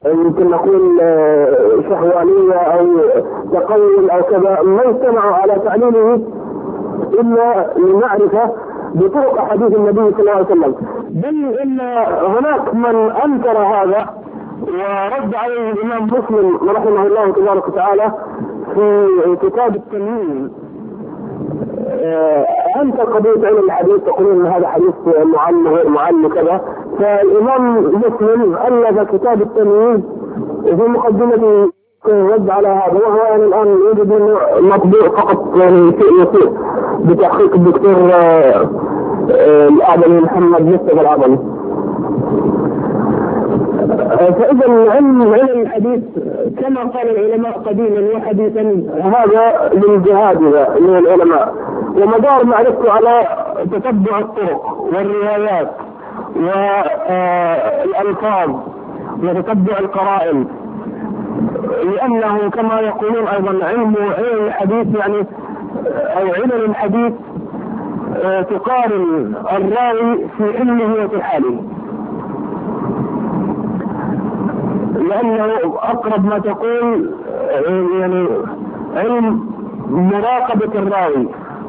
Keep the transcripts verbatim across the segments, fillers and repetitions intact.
يمكن نقول شهوانية أو تقول أو كذا، ما اجتمعوا على تعليله إلا لمعرفة بطرق حديث النبي صلى الله عليه وسلم، بل إن هناك من أنكر هذا ورد عليه الإمام مسلم رحمه الله تبارك وتعالى في كتاب التمييز. أنت قضية علم الحديث تقولون أن هذا حديث معل غير معل كذا، فالإمام مسلم ألف كتاب التمييز وفي مقدمته رد على هذا، وهو يعني الآن يوجد منه مطبوع فقط يعني شيء يسير بتحقيق الدكتور الأعظم محمد مصطفى الأعظم. فإذا علم علم الحديث كما قال العلماء قديما وحديثا هذا للجهاد من العلماء، ومدار معرفته على تتبع الطرق والروايات والألفاظ وتتبع القرائن، لأنه كما يقولون أيضا علم علم الحديث يعني أو علم الحديث تقارن الراوي في علمه وفي حاله، لأنه أقرب ما تقول يعني علم مراقبة الراوي،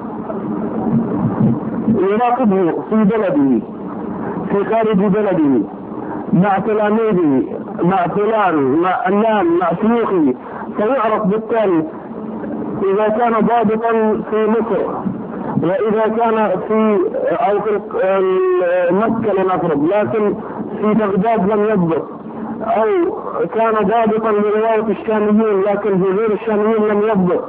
يراقبه في بلده في خارج بلده مع تلاميذه مع فلان مع علان مع شيوخه، فيعرف بالتالي إذا كان ضابطا في مصر وإذا كان في أو في مكة لنفرض لكن في بغداد لم يضبط، أو كان ضابطا لرواية الشاميين لكن في غير الشاميين لم يضبط،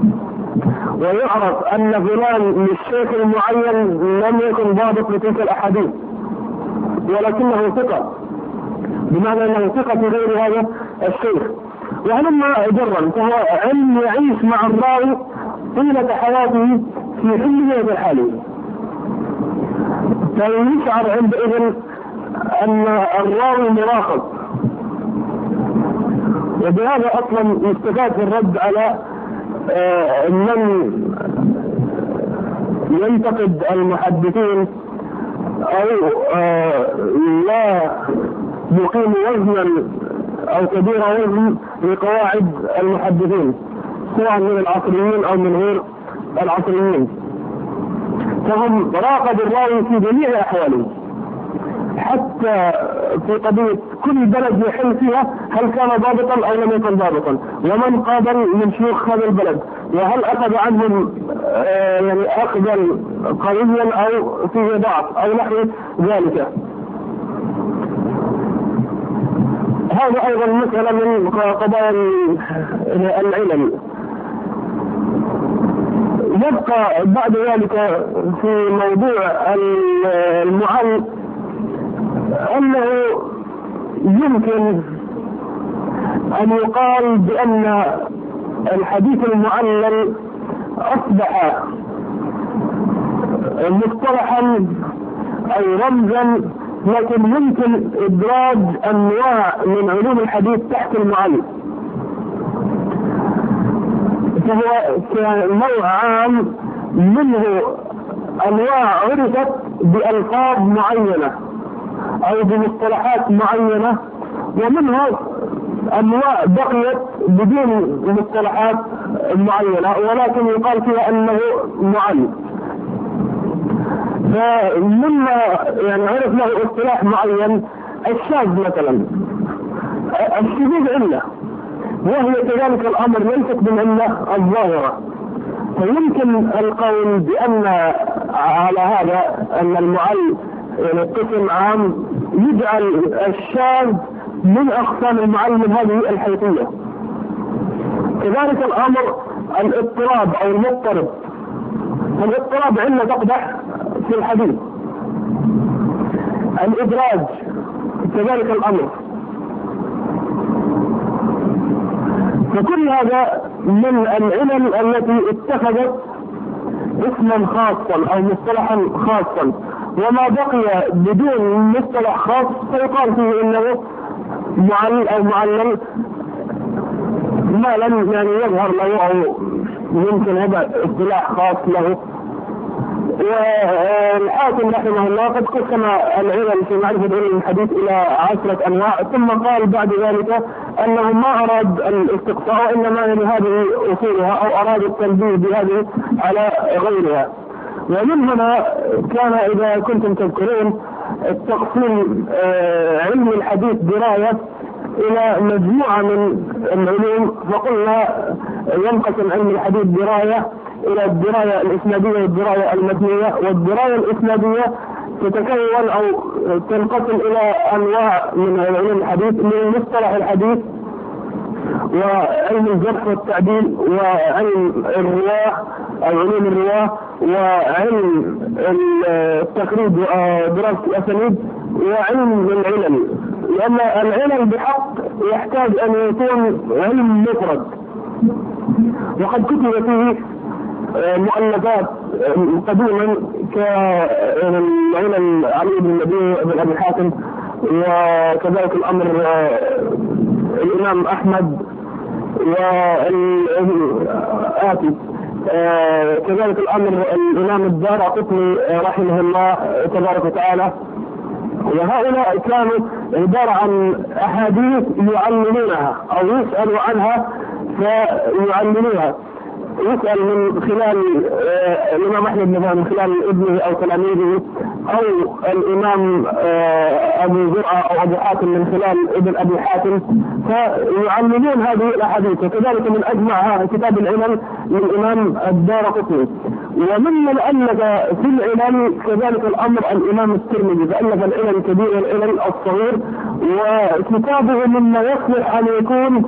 ويعرف أن فلان للشيخ المعين لم يكن ضابط لتلك الأحاديث ولكنه ثقة، بمعنى أنه ثقة في غير هذا الشيخ، وهلما جرا، فهو علم يعيش مع الراوي طيلة حياته في حله وفي حاله، فيشعر عندئذ أن الراوي مراقب. وبهذا أصلا يستفاد في الرد على من ينتقد المحدثين أو لا يقيم وزنا أو كبير وزن لقواعد المحدثين سواء من العصريين أو من غير العصريين، فهم راقب الراوي في جميع أحواله، حتى في قضية كل بلد يحل فيها هل كان ضابطا أو لم يكن ضابطا، ومن قابل من شيوخ هذا البلد، وهل أخذ عنهم يعني أخذا قويا أو فيه ضعف أو نحو ذلك. هذا أيضا مسألة من قضايا العلم. يبقى بعد ذلك في موضوع المعل أنه يمكن أن يقال بأن الحديث المعلل أصبح مصطلحا أو رمزا، لكن يمكن إدراج أنواع من علوم الحديث تحت المعلل، فهو نوع عام منه أنواع عرفت بألفاظ معينة أو بمصطلحات معينة، ومنه أنواع بقيت بدون مصطلحات معينة ولكن يقال فيها أنه معل. فمما يعني عرف له اصطلاح معين الشاذ مثلا، الشذوذ علة، وهي كذلك الأمر ليست بالعلة الظاهرة، فيمكن القول بأن على هذا أن المعل يعني قسم عام يجعل الشاذ من أقسام المعل من هذه الحيثية. كذلك الأمر الاضطراب أو المضطرب، الاضطراب علة تقدح في الحديث، الإدراج كذلك الأمر، فكل هذا من العلل التي اتخذت اسما خاصا أو مصطلحا خاصا، وما بقي بدون مصطلح خاص فيقال فيه انه معلل او معلل ما لم يعني يظهر له او يمكن هذا اصطلاح خاص له والحاكم رحمه الله قد قسم العلل في معرفة علم الحديث إلى عشرة أنواع، ثم قال بعد ذلك أنه ما أراد الاستقصاء وإنما هذه أصولها أو أراد التنبيه بهذه على غيرها. ومن هنا كان إذا كنتم تذكرون التقسيم علم الحديث دراية إلى مجموعة من العلوم، فقلنا ينقسم علم الحديث دراية إلى الدراية الإسنادية والدراية المتنية. والدراية الإسنادية تتكون أو تنقسم إلى أنواع من علم الحديث، من مصطلح الحديث وعلم الجرح والتعديل وعلم الرواة أو علوم الرواة وعلم التخريج ودراسة الأسانيد وعلم العلل. لأن العلل بحق يحتاج أن يكون علم مفرد، وقد كتب فيه مؤلفات قديما كعلل علي بن النبي بن أبي حاتم، وكذلك الأمر الإمام أحمد والآتي، كذلك الأمر الإمام الدارقطني رحمه الله تبارك وتعالى. وهؤلاء كانوا عبارة عن أحاديث يعلمونها أو يسألوا عنها فيعلمونها. يسأل من خلال الإمام أحمد من خلال ابنه أو تلاميذه، أو الإمام أبو زرعة أو أبو حاتم من خلال ابن أبي حاتم، فيعلمون هذه الأحاديث. وكذلك من أجمعها كتاب العلل للإمام الدارقطني. وممن ألف في العلل كذلك الأمر الإمام الترمذي، فألف العلل الكبير والعلل الصغير، وكتابه مما يصلح أن يكون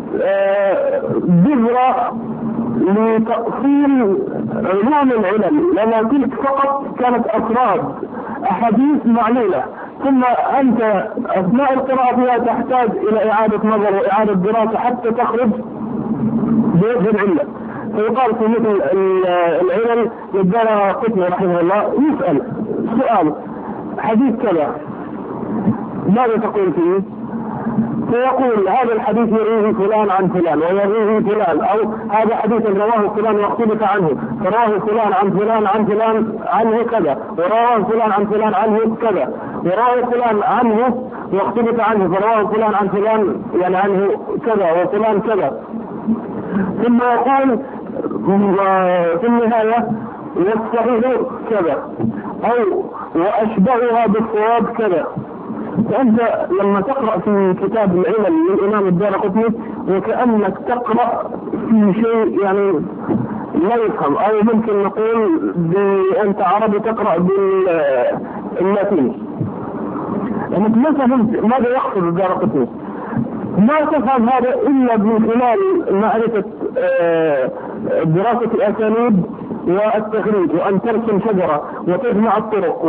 بذرة لتأصيل علوم العلل، لأن تلك فقط كانت أفراد أحاديث معلولة، ثم أنت أثناء القراءة فيها تحتاج إلى إعادة نظر وإعادة دراسة حتى تخرج بوجه العلة. فيقال في مثل العلل للدارقطني رحمه الله يسأل سؤال حديث كذا ماذا تقول فيه؟ فيقول هذا الحديث يرويه فلان عن فلان ويرويه فلان، أو هذا حديث رواه فلان واختلف عنه، فرواه فلان عن فلان عن فلان عنه كذا، ورواه فلان عن فلان عنه كذا، ورواه فلان عنه واختلف عنه، فرواه فلان عن فلان يعني عنه كذا وفلان كذا. ثم يقول في النهاية والصحيح كذا، أو وأشبهها بالصواب كذا. فأنت لما تقرأ في كتاب العلل للإمام الدارقطني وكأنك تقرأ في شيء يعني لا يفهم، أو ممكن نقول أنت عربي تقرأ باللاتيني، لأنك ما فهمت ماذا يقصد الدارقطني. ما تفهم هذا إلا من خلال معرفة دراسة الأسانيد والتخريج، وأن ترسم شجرة وتجمع الطرق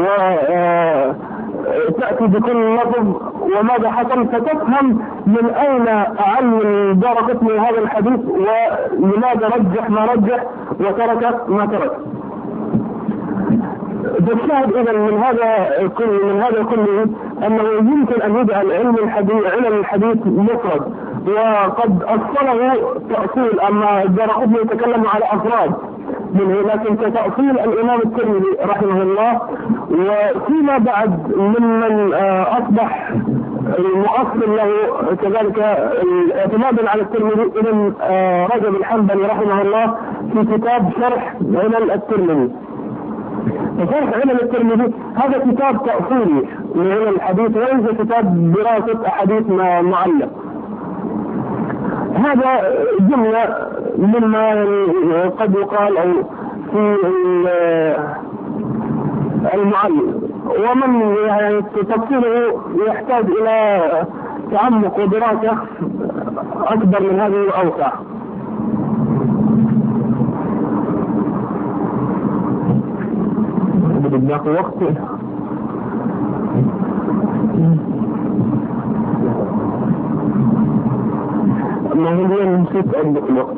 وتأتي بكل لفظ وماذا حصل، فتفهم من أين أعلم الدارقطني هذا الحديث ولماذا رجح ما رجح وترك ما ترك. بالشاهد إذا من هذا كل من هذا كله أنه يمكن أن يجعل علم الحديث علم الحديث مفرد، وقد أصله تأصيل. أما الدارقطني يتكلم على أفراد منه، لكن كتأصيل الإمام الترمذي رحمه الله. وفيما بعد ممن أصبح المؤصل له كذلك اعتمادا على الترمذي ابن رجب الحنبلي رحمه الله في كتاب شرح علل الترمذي. وشرح علل الترمذي هذا كتاب تأصيلي لعلل الحديث وليس كتاب دراسة أحاديث معلق. هذا جملة مما قد يقال أو في المعلم، ومن يعني تفصيله يحتاج إلى تعمق ودراسة أكبر من هذه وأوسع. بدنا وقت ما هي اليوم نسيت عندك الوقت.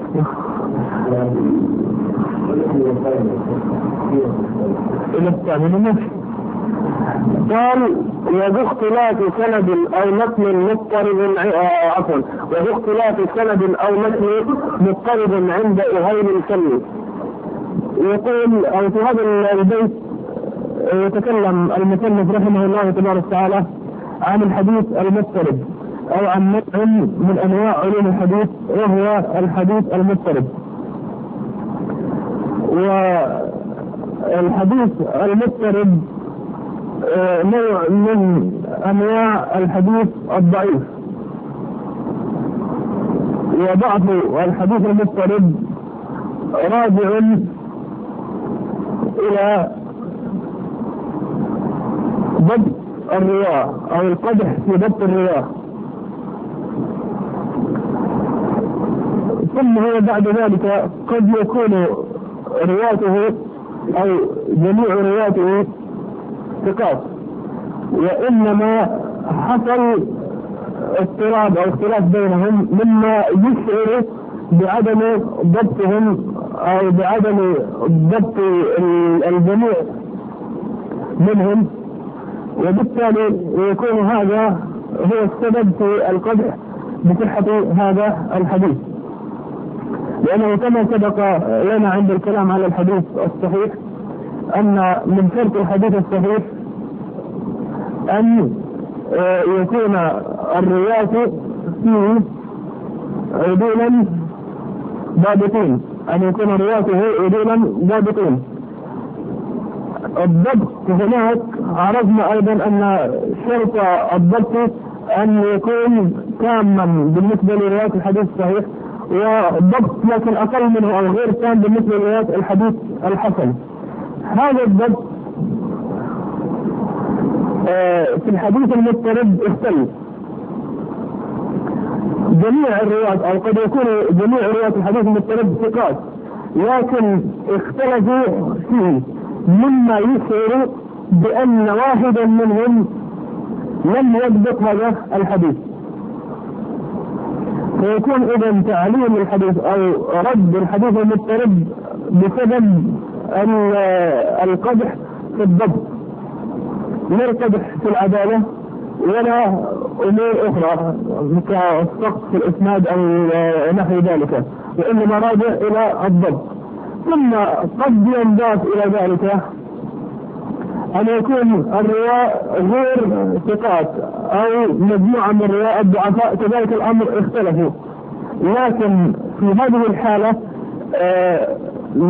إلى الثاني ماشي. قال وذو اختلاف سند أو متن مضطرب عفوا وذو اختلاف سند أو متن مضطرب عند أهيل الكلم. يقول أو في هذا البيت يتكلم المصنف رحمه الله تبارك وتعالى عن الحديث المضطرب أو عن نوع من أنواع علوم الحديث وهو الحديث المضطرب. والحديث المضطرب نوع من أنواع الحديث الضعيف، وضعف الحديث المضطرب راجع إلى ضبط الرواة أو القدح في ضبط الرواة، ثم هو بعد ذلك قد يكون رواته أو جميع رواته ثقات، وإنما حصل اضطراب أو اختلاف بينهم مما يشعر بعدم ضبطهم أو بعدم ضبط الجميع منهم، وبالتالي يكون هذا هو السبب في القدح بصحة هذا الحديث. لأنه كما سبق لنا عند الكلام على الحديث الصحيح أن من شرط الحديث الصحيح أن يكون الرواة فيه عدولا ضابطين، أن يكون رواته عدولا ضابطين. الضبط هناك عرفنا أيضا أن شرط الضبط أن يكون تاما بالنسبة لرواية الحديث الصحيح، وضبط لكن أقل منه أو غير تام بالنسبة لرواية الحديث الحسن. هذا الضبط في الحديث المضطرب اختلف. جميع الرواة أو قد يكون جميع رواة الحديث المضطرب ثقات، لكن اختلفوا فيه مما يشعر بأن واحدا منهم لم يضبط هذا الحديث، فيكون إذن تعليم الحديث أو رد الحديث المضطرب بسبب القدح في الضبط، لا القدح في العدالة ولا أمور أخرى كالسقط في الإسناد أو نحو ذلك، وإنما راجع إلى الضبط. ثم قد ينضاف إلى ذلك أن يكون الرواة غير ثقات أو مجموعة من الرواة الضعفاء، كذلك الأمر اختلفوا. لكن في هذه الحالة آه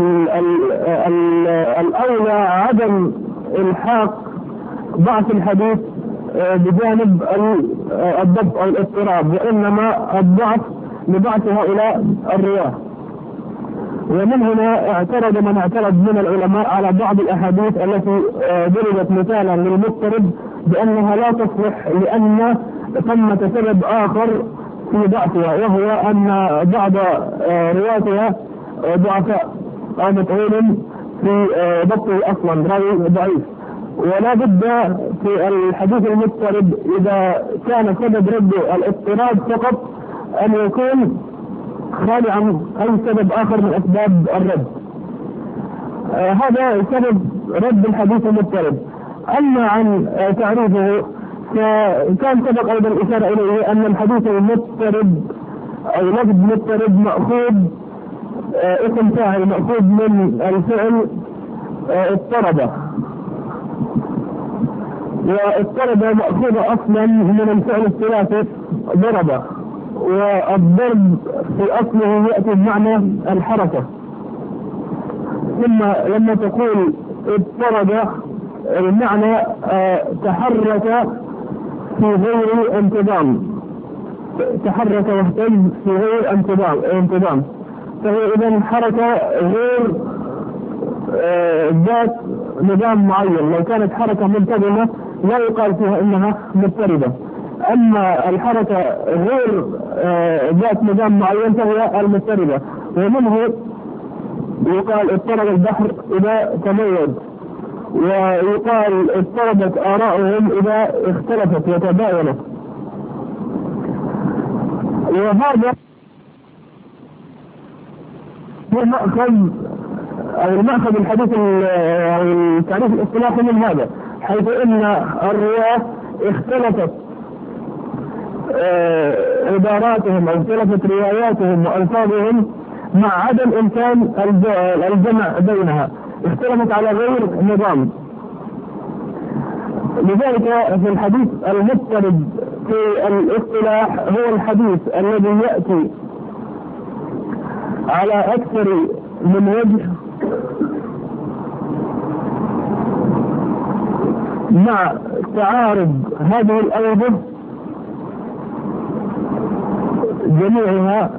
الأولى عدم الحاق ضعف الحديث آه بجانب الضبط أو الاضطراب، وإنما الضعف لضعف هؤلاء الرواة. ومن هنا اعترض من اعترض من العلماء على بعض الأحاديث التي ضربت مثالا للمضطرب بأنها لا تصلح لأن ثمة سبب آخر في ضعفها، وهو أن بعض رواتها ضعفاء أو متعول في ضبطه أصلا راوي ضعيف. ولا بد في الحديث المضطرب إذا كان سبب رده الاضطراب فقط أن يكون خالي عن أي سبب آخر من أسباب الرد. آه هذا سبب رد الحديث المضطرب. أما عن آه تعريفه فكان سبق أيضا الإشارة إليه أن الحديث المضطرب أو لفظ مضطرب مأخوذ آه اسم فاعل مأخوذ من الفعل آه اضطرب، واضطرب مأخوذ أصلا من الفعل الثلاثي ضرب، والضرب في أصله يأتي بمعنى الحركة. ثم لما تقول اضطرب المعنى اه تحرك في غير انتظام، تحرك واهتز في غير انتظام انتظام فهي إذن حركة غير اه ذات نظام معين. لو كانت حركة منتظمة لا يقال فيها إنها مضطربة، أما الحركة غير ذات نظام معين فهي المضطربة. ومنه يقال اضطرب البحر إذا تميز، ويقال اضطربت آراؤهم إذا اختلفت وتباينت. وهذا هو مأخذ أو المأخذ الحديث أو التعريف الاصطلاحي من هذا، حيث إن الرواة اختلفت عباراتهم أو اختلفت رواياتهم وألفاظهم مع عدم إمكان الجمع بينها، اختلفت على غير نظام. لذلك في الحديث المضطرب في الاصطلاح هو الحديث الذي يأتي على أكثر من وجه مع تعارض هذه الأوجه جميعها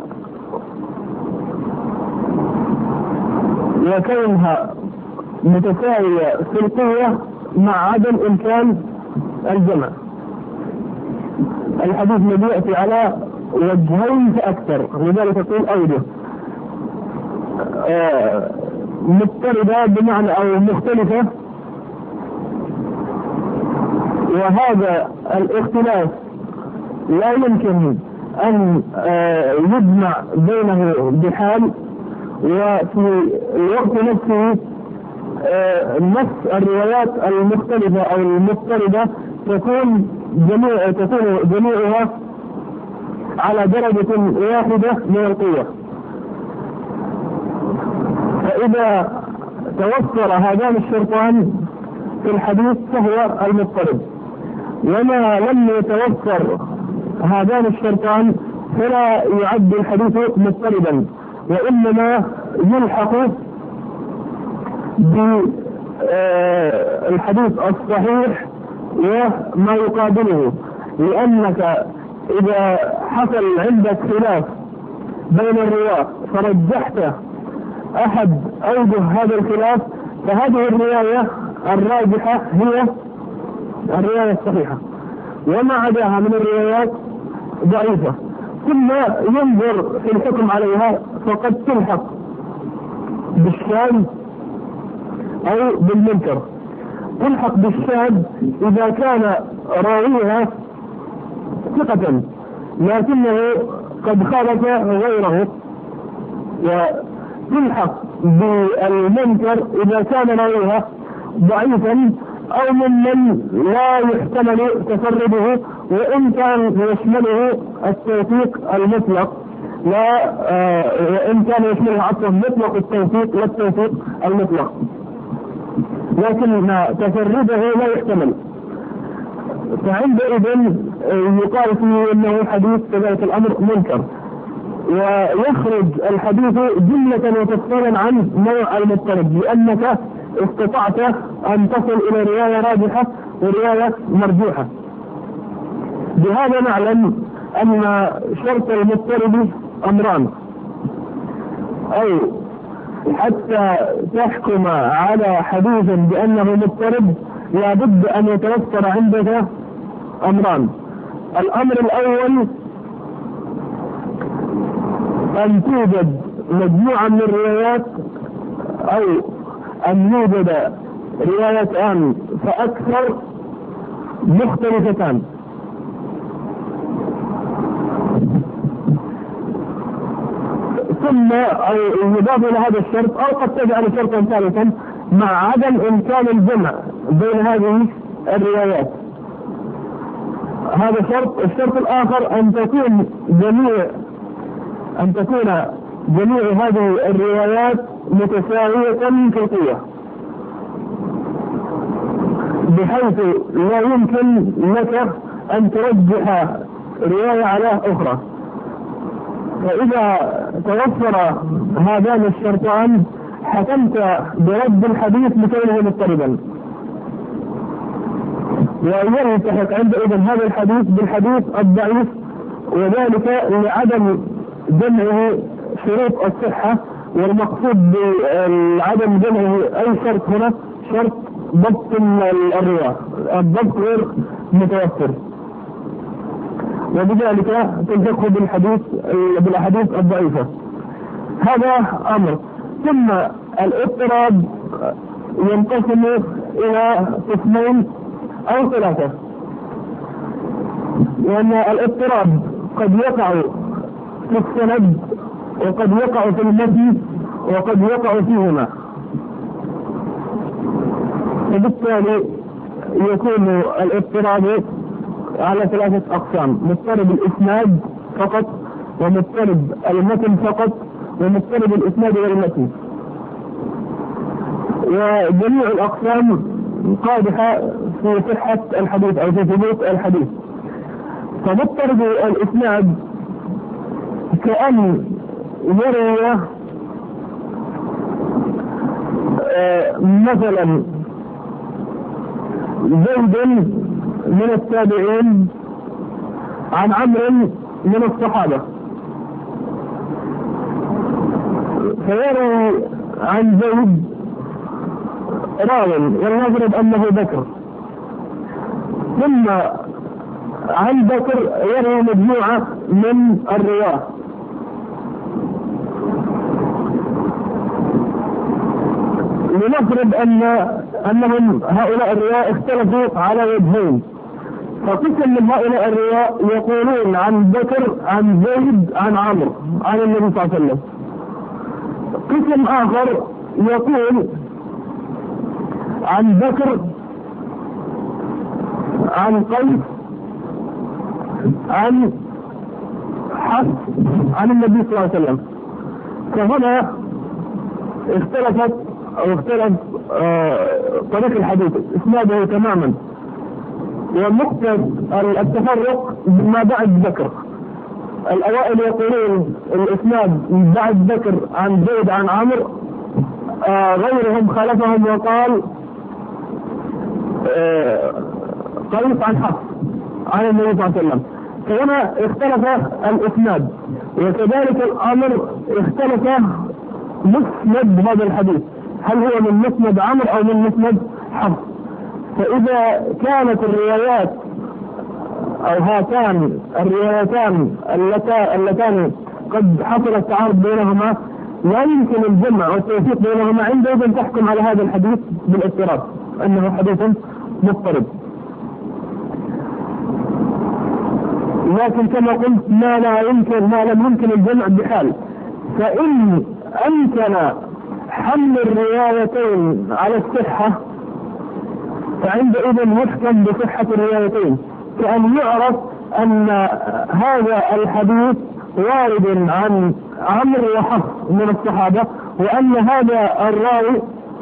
وكونها متساوية في القوة مع عدم إمكان الجمع. الحديث الذي يأتي على وجهين فأكثر، لذلك تقول أوجه آه مضطردة بمعنى أو مختلفة، وهذا الاختلاف لا يمكن أن آه يجمع بينه بحال، وفي الوقت نفسه آه نفس الروايات المختلفة أو المضطردة تكون جميع تكون جميعها على درجة واحدة من القوة. فإذا توفر هذان الشرطان في الحديث فهو المضطرب، وما لم يتوفر هذان الشرطان فلا يعد الحديث مضطربا، وإنما يلحق بالحديث الصحيح وما يقابله، لأنك إذا حصل عندك خلاف بين الرواة فرجحت أحد أوجه هذا الخلاف فهذه الرواية الراجحة هي الرواية الصحيحة، وما عداها من الروايات ضعيفة، ثم ينظر في الحكم عليها فقد تلحق بالشاذ أو بالمنكر. تلحق بالشاذ إذا كان راويها ثقة لكنه قد خالف غيره، وتلحق بالمنكر إذا كان راويها ضعيفا أو ممن لا يحتمل تفرده وإن كان يشمله التوثيق المطلق، لا آه وإن كان يشمله عطف مطلق التوثيق لا التوثيق المطلق، لكن تفرده لا يحتمل، فعندئذ يقال فيه انه حديث كذلك الامر منكر، ويخرج الحديث جملة وتفصيلا عن نوع المضطرب، لانك استطعت ان تصل الى رواية راجحة ورواية مرجوحة. بهذا نعلم ان شرط المضطرب امران، او حتى تحكم على حديث بانه مضطرب لابد ان يتوفر عندك امران. الامر الاول ان توجد مجموعة من الروايات او ان يوجد روايتان فاكثر مختلفتان، ثم او يضاف الى هذا الشرط او قد تجعل شرطا ثالثا مع عدم امكان الجمع بين هذه الروايات. هذا شرط. الشرط الاخر ان تكون جميع ان تكون جميع هذه الروايات متساوية في القوة، بحيث لا يمكن لك ان ترجح رواية على اخرى. فاذا توفر هذان الشرطان حكمت برد الحديث بكونه مضطربا، ويلتحق عندئذ هذا الحديث بالحديث الضعيف، وذلك لعدم جمعه شروط الصحة، والمقصود بعدم جمعه أي شرط هنا شرط ضبط الرواة، الضبط غير متوفر، وبذلك تلتحق بالحديث بالأحاديث الضعيفة. هذا أمر. ثم الاضطراب ينقسم إلى قسمين أو ثلاثة، لأن الاضطراب قد يقع في السند وقد يقع في المتن وقد يقع فيهما، وبالتالي يكون الاضطراب على ثلاثة أقسام: مضطرب الإسناد فقط، ومضطرب المتن فقط، ومضطرب الإسناد والمتن. وجميع الأقسام قادحة في صحة الحديث أو في ثبوت الحديث. فمضطرب الإسناد كأن يروي آه مثلا زيد من التابعين عن عمرو من الصحابة، فيروي عن زيد راو ولنفرض أنه بكر، ثم عن بكر يروي مجموعة من الرواة، لنفرض أن أنهم هؤلاء الرواة اختلفوا على وجهين، فقسم من هؤلاء الرواة يقولون عن بكر عن زيد عن عمرو عن النبي صلى الله عليه وسلم، قسم آخر يقول عن بكر عن قيس عن حفص عن النبي صلى الله عليه وسلم. فهنا اختلفت او اختلف آه طريق الحديث اسناده تماما، ونقطة التفرق ما بعد بكر. الاوائل يقولون الاسناد بعد بكر عن زيد عن عمرو، آه غيرهم خالفهم وقال آه قيس عن حفص عن النبي صلى الله عليه وسلم. فهنا اختلف الاسناد، وكذلك الامر اختلف مسند هذا الحديث، هل هو من مسند عمرو او من مسند حفص. فاذا كانت الروايات او هاتان الروايتان اللتان قد حصل التعارض بينهما لا يمكن الجمع والتوفيق بينهما، عندئذ تحكم على هذا الحديث بالاضطراب انه حديث مضطرب. لكن كما قلت ما لا يمكن ما لم يمكن الجمع بحال، فإن أمكن حمل الروايتين على الصحة فعندئذ يحكم بصحة الروايتين، كأن يعرف أن هذا الحديث وارد عن عمرو وحفص من الصحابة، وأن هذا الراوي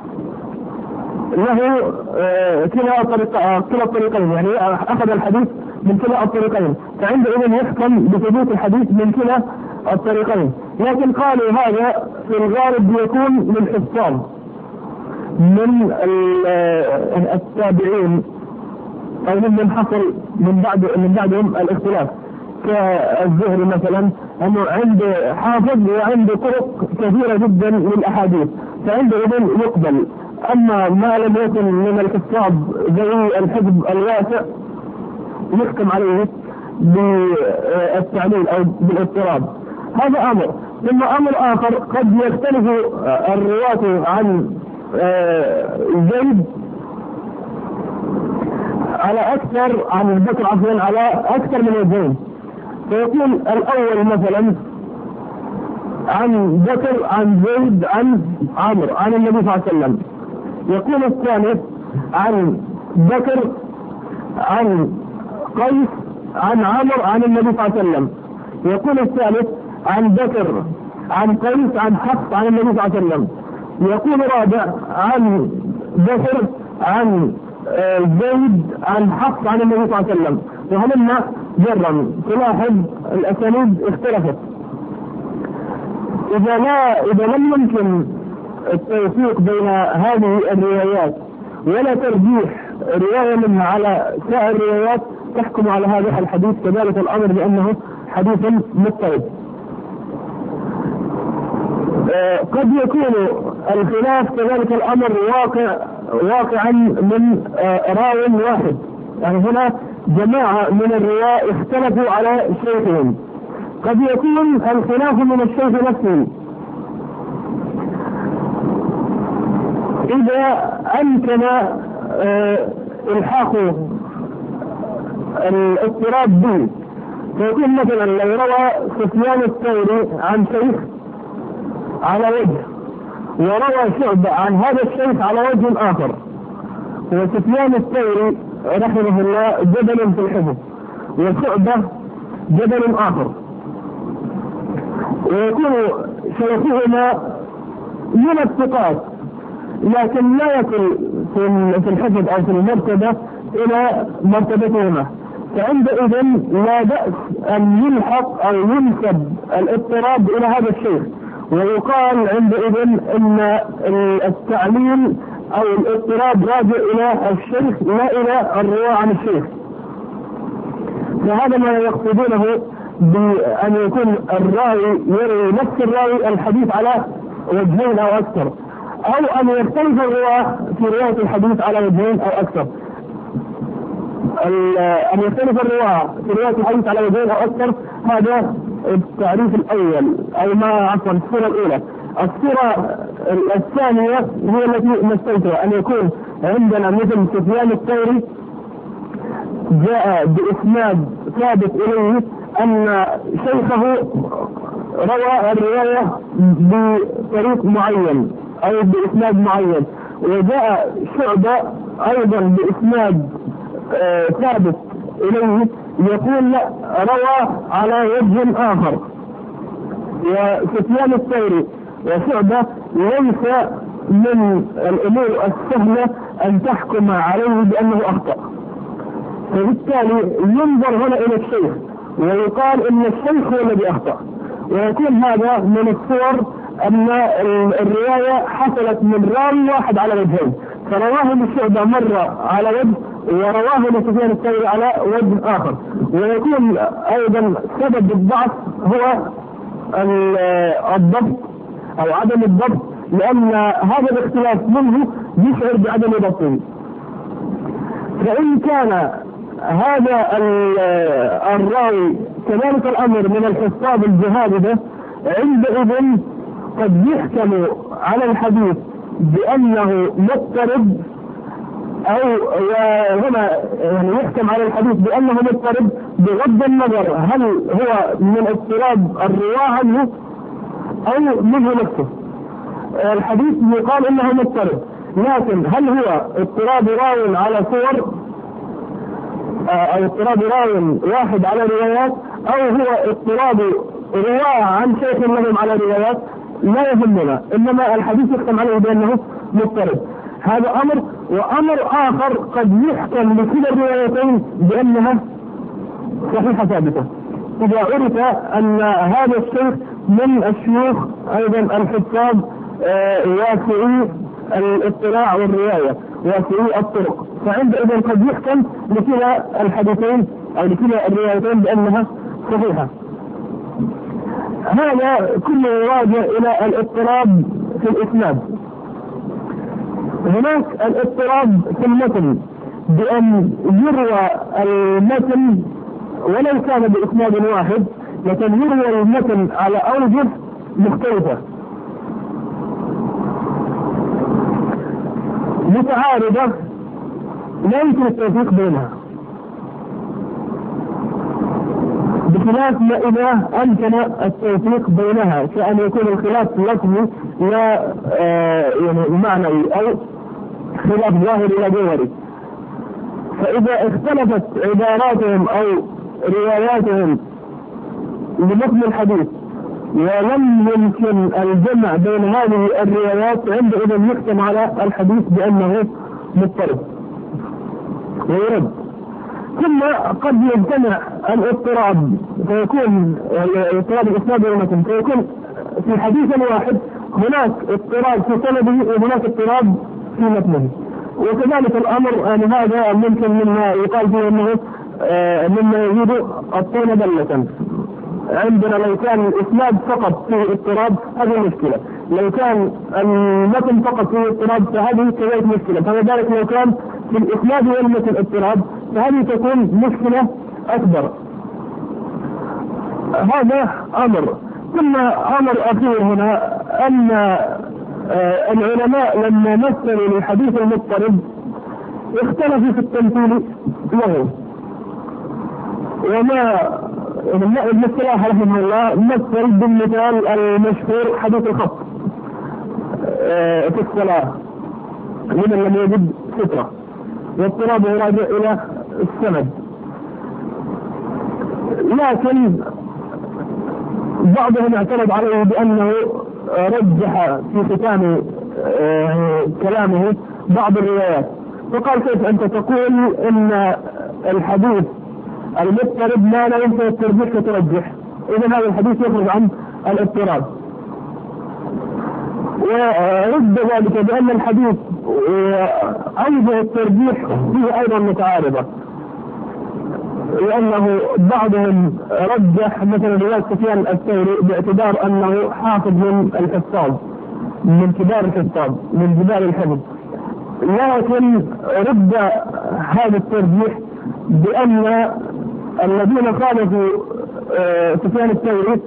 له كلا كلا الطريقين، يعني أخذ الحديث من كلا الطريقين، فعندئذ يحكم بثبوت الحديث من كلا الطريقين. لكن قالوا هذا في الغالب يكون من حفاظ من التابعين أو من حصل من بعد من بعدهم الاختلاف، كالزهري مثلا أنه عنده حافظ وعنده طرق كثيرة جدا للأحاديث، فعندئذ يقبل. أما ما لم يكن من الحفاظ ذوي الحفظ الواسع يحكم عليه بالتعليل أو بالاضطراب. هذا أمر. ثم أمر آخر قد يختلف الرواة عن زيد على أكثر عن بكر عفوا على أكثر من وجهين، فيقول الأول مثلا عن بكر عن زيد عن عمرو عن النبي صلى الله عليه وسلم، يقول الثالث عن بكر عن قيس عن عمرو عن النبي صلى الله عليه وسلم، يقول الثالث عن بكر عن قيس عن حفص عن النبي صلى الله عليه وسلم، يقول رابع عن بكر عن زيد عن حفص عن النبي صلى الله عليه وسلم. وهلما جرا تلاحظ الاسانيد اختلفت. اذا لا اذا لم يمكن التوفيق بين هذه الروايات ولا ترجيح رواية منها على سائر الروايات تحكم على هذا الحديث كذلك الامر بانه حديث مضطرب. قد يكون الخلاف كذلك الامر واقع واقعا من راو واحد، يعني هنا جماعة من الرواة اختلفوا على شيخهم، قد يكون الخلاف من الشيخ نفسه. إذا أمكن الحاق الاضطراب به، فيكون مثلا لو روى سفيان الثوري عن شيخ على وجه وروى شعبة عن هذا الشيخ على وجه آخر، وسفيان الثوري رحمه الله جبل في الحفظ وشعبة جبل آخر، ويكون شيخهما من الثقات لكن لا يكون في الحفظ أو في المرتبة إلى مرتبتهما، فعندئذ لا بأس أن يلحق أو ينسب الاضطراب إلى هذا الشيخ، ويقال عندئذ أن التعليل أو الاضطراب راجع إلى الشيخ لا إلى الرواة عن الشيخ. فهذا ما يقصدونه بأن يكون الراوي يروي نفس الراوي الحديث على وجهين أو أكثر، أو أن يختلف الرواة في رواية الحديث على وجهين أو أكثر. أن يختلف الرواة في رواية الحديث على وجهين أو أكثر، هذا التعريف الأول أو ما عفوا الصورة الأولى. الصورة الثانية هي التي نستنكرها، أن يكون عندنا مثل سفيان الثوري جاء بإسناد ثابت إليه أن شيخه روى الرواية بطريق معين أو بإسناد معين، وجاء شعبة أيضا بإسناد آه ثابت إليه يقول لا روى على وجه آخر. وسفيان الثوري وشعبة ليس من الأمور السهلة أن تحكم عليه بأنه أخطأ، فبالتالي ينظر هنا إلى الشيخ ويقال إن الشيخ هو الذي أخطأ، ويكون هذا من الصور أن الرواية حصلت من راوي واحد على وجهين، فرواه لشعبة مرة على وجه ورواه لسفيان الثوري على وجه آخر، ويكون أيضا سبب الضعف هو الضبط أو عدم الضبط، لأن هذا الاختلاف منه يشعر بعدم ضبطه. فإن كان هذا الراوي كذلك الأمر من الحفاظ الجهابذة، عندئذ قد يحكم على الحديث بأنه مضطرب، أو وهنا يعني يحكم على الحديث بأنه مضطرب بغض النظر هل هو من اضطراب الرواة عنه أو منه نفسه. الحديث يقال إنه مضطرب، لكن هل هو اضطراب راو على صور أو اضطراب راو واحد على روايات، أو هو اضطراب رواه عن شيخ لهم على روايات، لا يهمنا، إنما الحديث يحكم عليه بأنه مضطرب. هذا أمر، وأمر آخر قد يحكم لكل الروايتين بأنها صحيحة ثابتة إذا عرف أن هذا الشيخ من الشيوخ أيضا الحفاظ واسعي الاطلاع والرواية واسعي الطرق، فعندئذ قد يحكم لكلا الحديثين أو لكلا الروايتين بأنها صحيحة. هذا كله يراجع إلى الاضطراب في الإسناد. هناك الاضطراب في المتن بأن يروى المتن ولو كان بإسناد واحد، لكن يروى المتن على أوجه مختلفة متعارضة لا يمكن التوفيق بينها، بخلاف ما إذا أمكن التوفيق بينها، كأن يكون الخلاف لفظي لا آه يعني معنوي أو خلاف ظاهري لا جوهري. فإذا اختلفت عباراتهم أو رواياتهم لمتن الحديث ولم يمكن الجمع بين هذه الروايات، عندئذ يحكم على الحديث بأنه مضطرب ويرد. ثم قد يجتمع الاضطراب فيكون اضطراب الإسناد والمتن، فيكون في حديث واحد هناك اضطراب في سنده وهناك اضطراب في متنه، وكذلك الأمر أن هذا ممكن مما يقال فيه أنه مما يزيد الطين بلة. عندنا لو كان الإسناد فقط فيه اضطراب هذه مشكلة، لو كان المتن فقط فيه اضطراب فهذه كذلك مشكلة، فلذلك لو كان في الإسناد والمتن اضطراب فهذه تكون مشكلة أكبر. هذا أمر. ثم أمر أخير هنا أن العلماء لما مثلوا للحديث المضطرب اختلفوا في التمثيل له، وما ابن الصلاح رحمه الله مثل بالمثال المشهور حديث الخط في الصلاة لمن لم يجد سترة، واضطراب يراجع إلى السند. لكن بعضهم اعترض عليه بأنه رجح في ختام كلامه بعض الروايات، فقال كيف أنت تقول إن الحديث المضطرب ما لا يمكن الترجيح كترجح؟ إذا هذا الحديث يخرج عن الاضطراب. ورد ذلك بأن الحديث أوجه الترجيح فيه أيضا متعارضة، لأنه بعضهم رجح مثلا رواية سفيان الثوري باعتبار أنه حافظ من الحفاظ، من كبار الحفاظ، من جبال الحفظ، لكن رد هذا الترجيح بأن الذين خالفوا سفيان الثوري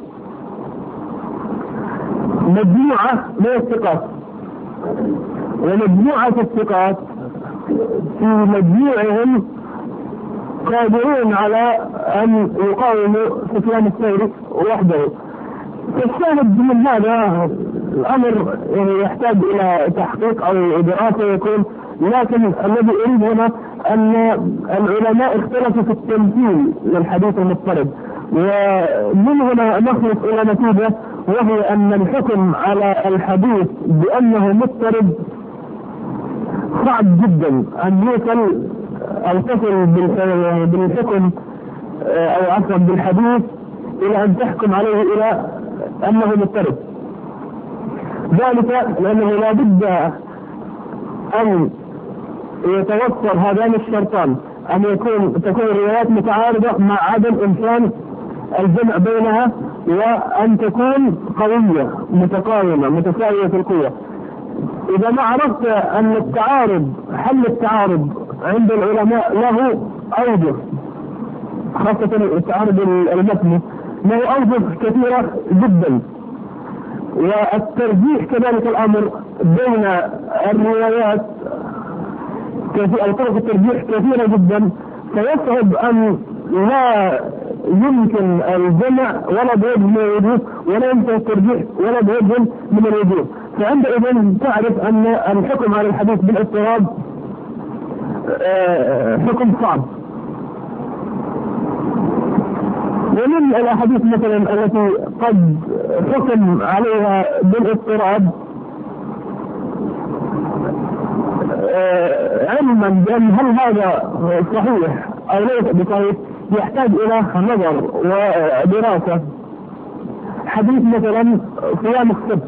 مجموعة من الثقات، ومجموعة الثقات في مجموعهم قادرون على أن يقاوموا سفيان الثوري وحده. فالشاهد من هذا الأمر يعني يحتاج إلى تحقيق أو دراسة يكون، لكن الذي أريد هنا أن العلماء اختلفوا في التمثيل للحديث المضطرب، ومن هنا نخلص إلى نتيجة، وهي أن الحكم على الحديث بأنه مضطرب صعب جدا أن يوصل أو تصل بالحكم أو عفوا بالحديث إلى أن تحكم عليه إلى أنه مضطرب. ذلك لأنه لا بد أن يتوفر هذان الشرطان، أن يكون تكون الروايات متعارضة مع عدم إمكان الجمع بينها، وأن تكون قوية متقاومة متساوية في القوة. إذا ما عرفت أن التعارض حل التعارض عند العلماء له أوجه، خاصة التعارض المتني له أوجه كثيرة جدا، والترجيح كذلك الأمر بين الروايات أو طرق الترجيح كثيرة جدا، فيصعب أن لا يمكن الجمع ولا بوجه من الوجوه، ولا يمكن الترجيح ولا بوجه من الوجوه. فعندئذ تعرف أن الحكم على الحديث بالاضطراب حكم صعب. ومن الأحاديث مثلا التي قد حكم عليها بالاضطراب علما بأن هل هذا صحيح أو ليس بصحيح يحتاج إلى نظر ودراسة. حديث مثلا صيام السبت،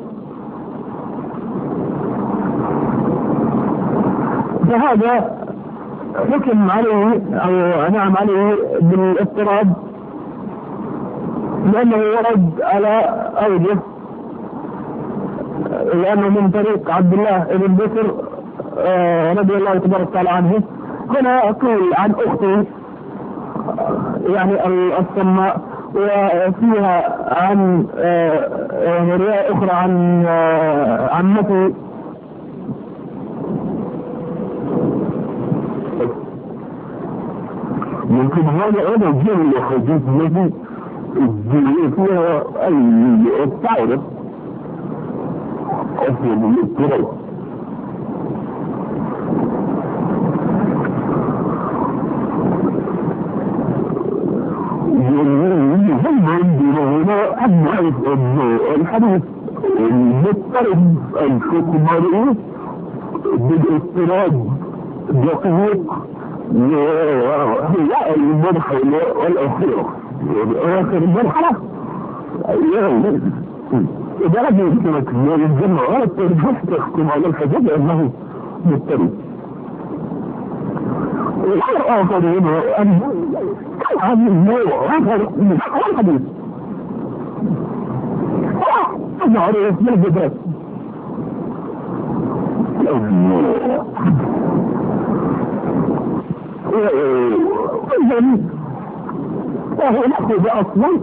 فهذا حكم عليه أو نعم عليه بالاضطراب لأنه ورد على أوجه، لأنه من طريق عبد الله بن بكر رضي الله تبارك وتعالى عنه. هنا أقول عن أختي يعني الصماء، وفيها عن رواية أخرى عن عمتي ممكن هذا أنا جل حديث الذي فيها أي التعرف أفضل من الاضطراب. هم عندنا هنا أن نعرف أن الحديث المضطرب الحكم عليه بالاضطراب دقيق وهي المرحلة الأخيرة، يعني آخر مرحلة إذا لم يمكنك الجمع ولا الترجيح تحكم على الحديث أنه مضطرب. والأمر آخر هنا أن هذا النوع آخر من الحديث نعرف من الجدات وهو نأخذ أصلا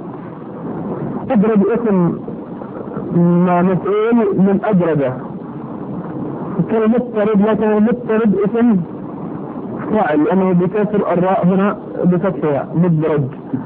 أدرج اسم ما مفعول من أدرجه كالمضطرب، لكن المضطرب اسم فاعل لأنه بكسر الراء هنا بفتحها مدرج.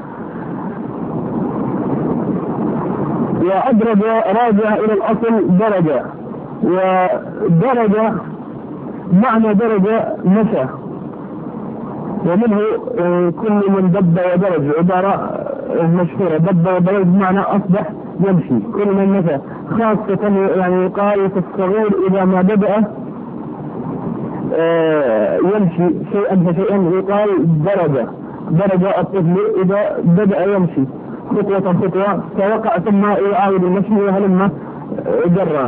وأدرج راجع إلى الأصل درجة، ودرجة معنى درجة مشى، ومنه كل من دب ودرج عبارة مشهورة، دب ودرج بمعنى أصبح يمشي كل من مشى، خاصة يعني يقال في الصغير إذا ما بدأ يمشي شيئا فشيئا يقال درجة درجة الطفل إذا بدأ يمشي خطوة خطوة فوقع ثم يعاود المشي وهلما جرى.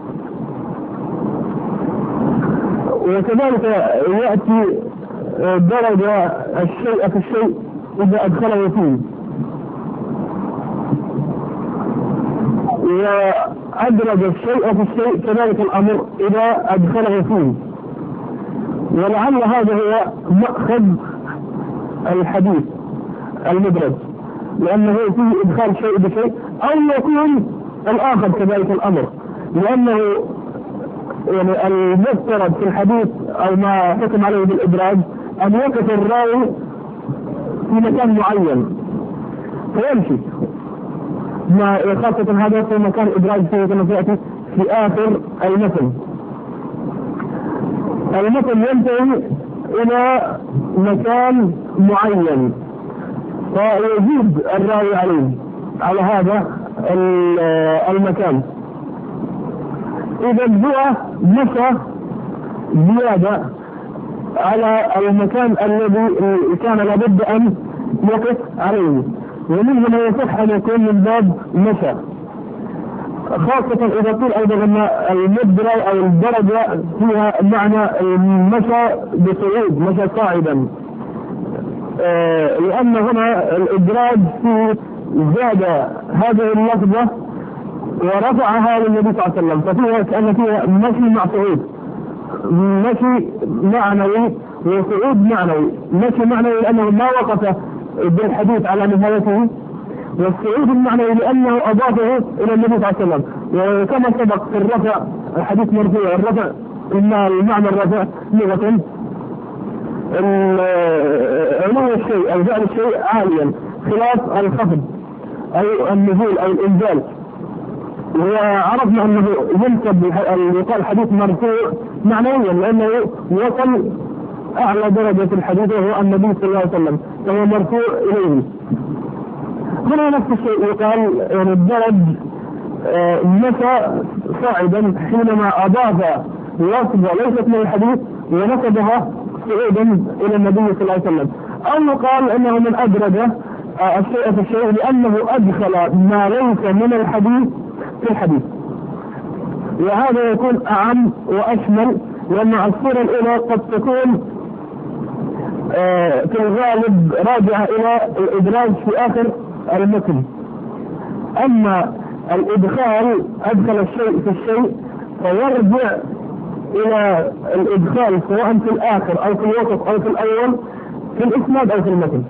وكذلك يأتي درجة الشيء في الشيء إذا أدخله فيه، وأدرج الشيء في الشيء كذلك الأمر إذا أدخله فيه. ولعل هذا هو مأخذ الحديث المدرج، لأنه فيه إدخال شيء بشيء، أو يكون الآخر كذلك الأمر، لأنه يعني المفترض في الحديث أو ما حكم عليه بالإدراج أن يقف الراوي في مكان معين فيمشي، ما خاصة هذا في مكان إدراج فيه كما سيأتي في آخر المتن. المتن ينتهي إلى مكان معين فيزيد الراوي عليه على هذا المكان. إذا هو مشى زيادة على المكان الذي كان لابد أن يقف عليه، ومنه ما يصح أن يكون من باب مشى، خاصة إذا قيل أيضا أن المدرة أو الدرجة فيها معنى المشى بصعود، مشى صاعدا، لأن هنا الإدراج في زاد هذه اللفظة ورفعها للنبي صلى الله عليه وسلم، ففيها كأن فيها مشي مع صعود، مشي معنوي وصعود معنوي. مشي معنوي لأنه ما وقف بالحديث على نهايته، والصعود المعنوي لأنه أضافه إلى النبي صلى الله عليه وسلم. وكما سبق في الرفع الحديث مرفوع، الرفع إما المعنى الرفع لغة علو الشيء أو جعل الشيء عاليا خلاف الخفض أو النزول أو الإنزال. وعرفنا أنه ينسب يقال حديث مرفوع معنويا لأنه وصل أعلى درجة في الحديث وهو النبي صلى الله عليه وسلم، فهو مرفوع إليه. هنا نفس الشيء يقال الدرج مشى صاعدا حينما أضاف لفظة ليست من الحديث ونسبها صعودا إلى النبي صلى الله عليه وسلم. أو يقال أنه من أدرج الشيء في الشيء لأنه أدخل ما ليس من الحديث في الحديث، وهذا يكون أعم وأشمل، لأن الصورة الأولى قد تكون في الغالب راجعة إلى الإدراج في آخر المتن، أما الإدخال أدخل الشيء في الشيء فيرجع إلى الإدخال سواء في الآخر أو في الوسط أو في الأول في الإسناد أو في المتن.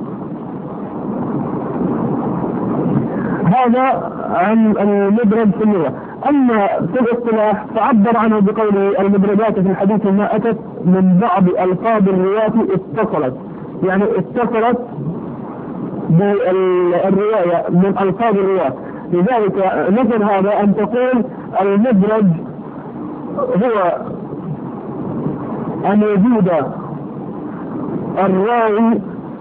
هذا عن المدرج في اللغة. أما في الاصطلاح فعبر عنه بقوله المدرجات في الحديث ما أتت من بعض ألفاظ الرواة اتصلت، يعني اتصلت بالرواية من ألفاظ الرواة. لذلك نظر هذا أن تقول المدرج هو أن يزيد الراوي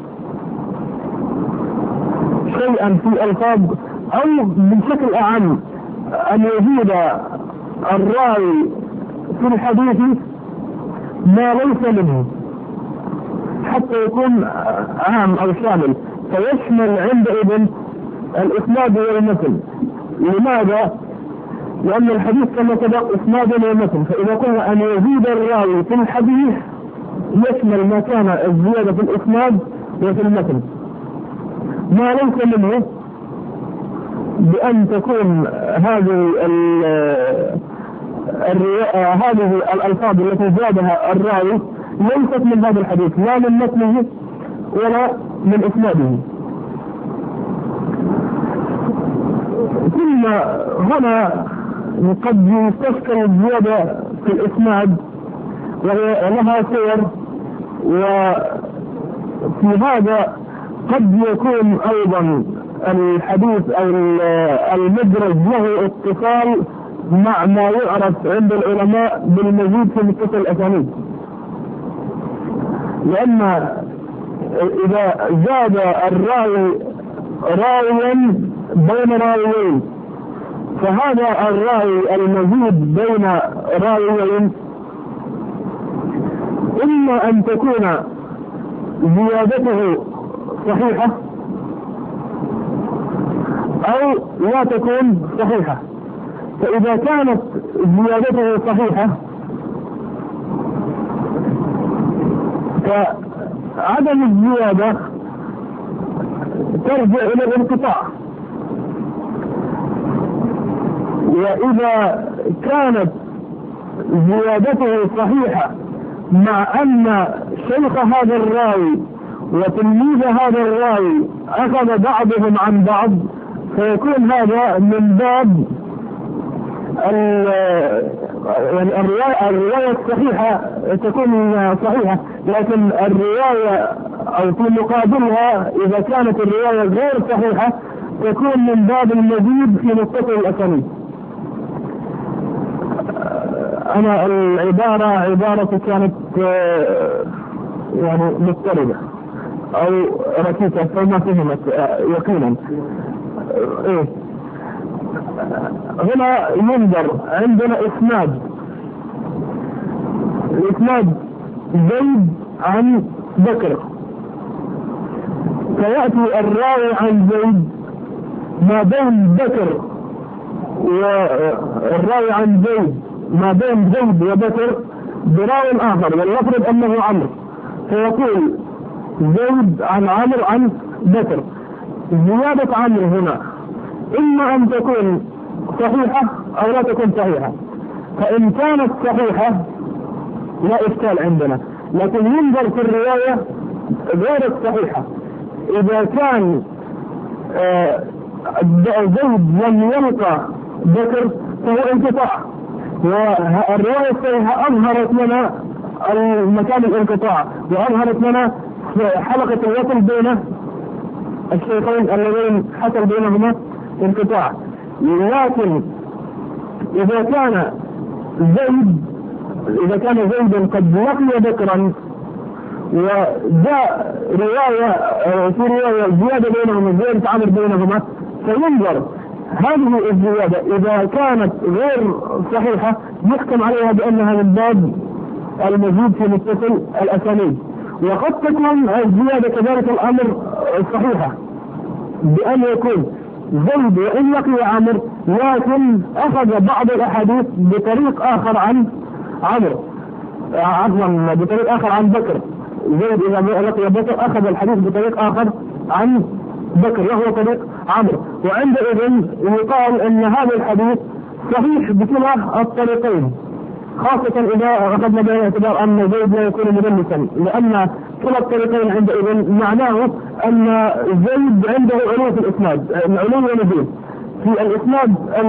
شيئا في ألفاظ، أو بشكل أعم أن يزيد الراوي في الحديث ما ليس منه حتى يكون عام أو شامل، فيشمل عندئذ الإسناد والمتن. لماذا؟ لأن الحديث كما سبق إسناد ومتن، فإذا قلنا أن يزيد الراوي في الحديث يشمل ما كان الزيادة في الإسناد وفي المتن، ما ليس منه بأن تكون هذه هذه الألفاظ التي زادها الراوي ليست من هذا الحديث لا من متنه ولا من إسناده. ثم هنا قد يستشكل الزيادة في الإسناد ولها صور، وفي هذا قد يكون أيضا الحديث أو المدرج له اتصال مع ما يعرف عند العلماء بالمزيد في متصل الأسانيد، لأن إذا زاد الراوي راويا بين راويين فهذا الراوي المزيد بين راويين إما أن تكون زيادته صحيحة أو لا تكون صحيحة. فإذا كانت زيادته صحيحة فعدم الزيادة ترجع إلى الانقطاع، وإذا كانت زيادته صحيحة مع أن شيخ هذا الراوي وتلميذ هذا الراوي أخذ بعضهم عن بعض فيكون هذا من باب الرواية الصحيحة تكون صحيحة، لكن الرواية أو في مقابلها إذا كانت الرواية غير صحيحة تكون من باب المزيد في متصل الأسانيد. أنا العبارة عبارة كانت يعني مضطربة أو ركيكة فما فهمت يقينا. إيه هنا ينظر عندنا إسناد، الإسناد زيد عن بكر، فيأتي الراوي عن زيد ما بين بكر والراوي عن زيد ما بين زيد وبكر براوي آخر، ولنفرض أنه عمرو، فيقول زيد عن عمرو عن بكر. زيادة عمرو هنا إما أن تكون صحيحة أو لا تكون صحيحة، فإن كانت صحيحة لا إشكال عندنا، لكن ينظر في الرواية غير الصحيحة. إذا كان آه زيد لم يلقى بكر فهو انقطاع، والرواية الصحيحة أظهرت لنا المكان الانقطاع وأظهرت لنا حلقة الوصل بين الشيخين اللذين حصل بينهما انقطاع. لكن إذا كان زيد إذا كان زيد قد لقي بكرا وجاء رواية في رواية زيادة بينهما زيادة عمر بينهما، فينظر هذه الزيادة إذا كانت غير صحيحة يحكم عليها بأنها من باب المزيد في متصل الأسانيد. وقد تكون الزيادة كذلك الأمر صحيحة بأن يكون زيد وإن لقي عمر لكن أخذ بعض الأحاديث بطريق آخر عن عمر، عفوا بطريق آخر عن بكر. زيد إذا لقي بكر أخذ الحديث بطريق آخر عن بكر وهو طريق عمرو، وعندئذ يقال أن هذا الحديث صحيح بكلا الطريقين، خاصة إذا أخذنا بعين الاعتبار أن زيد لا يكون مدلسا، لأن كلا الطريقين عندئذ معناه أن زيد عنده علو في الإسناد، علو ونزول في الإسناد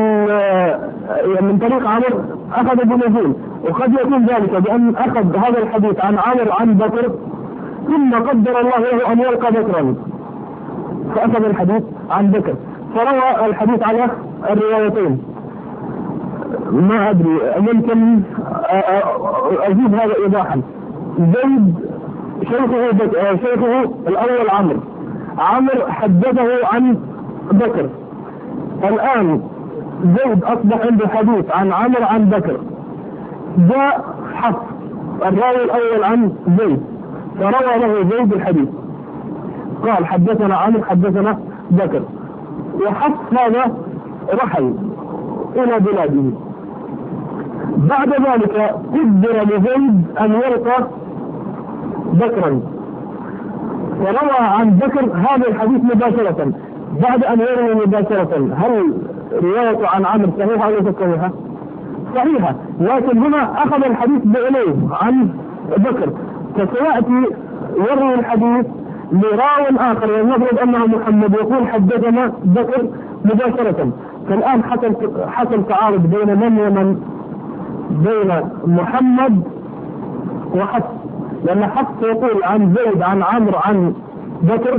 من طريق عمرو أخذ بنزول، وقد يكون ذلك بأن أخذ هذا الحديث عن عمرو عن بكر ثم قدر الله له أن يلقى بكرا فأخذ الحديث عن بكر فروى الحديث على الروايتين. ما أدري ممكن أجيب هذا إيضاحا. زيد شيخه بك... شيخه الأول عمرو، عمرو حدثه عن بكر، الآن زيد أصبح عنده حديث عن عمرو عن بكر، جاء حفص الراوي الأول عن زيد فروى له زيد الحديث قال حدثنا عمرو حدثنا بكر، وحفص هذا رحل إلى بلاده. بعد ذلك قدر لزيد أن يلقى بكرا وروى عن بكر هذا الحديث مباشرة بعد أن يروي مباشرة. هل رواية عن عمرو صحيحة أو ليست صحيحة؟ صحيحة، لكن هنا أخذ الحديث بعلو عن بكر، فسيأتي يروي الحديث لراو آخر ونفرض أنه محمد يقول حدثنا بكر مباشرة، فالآن حصل حصل تعارض بين من ومن، بين محمد وحفص، لأن حفص يقول عن زيد عن عمرو عن بكر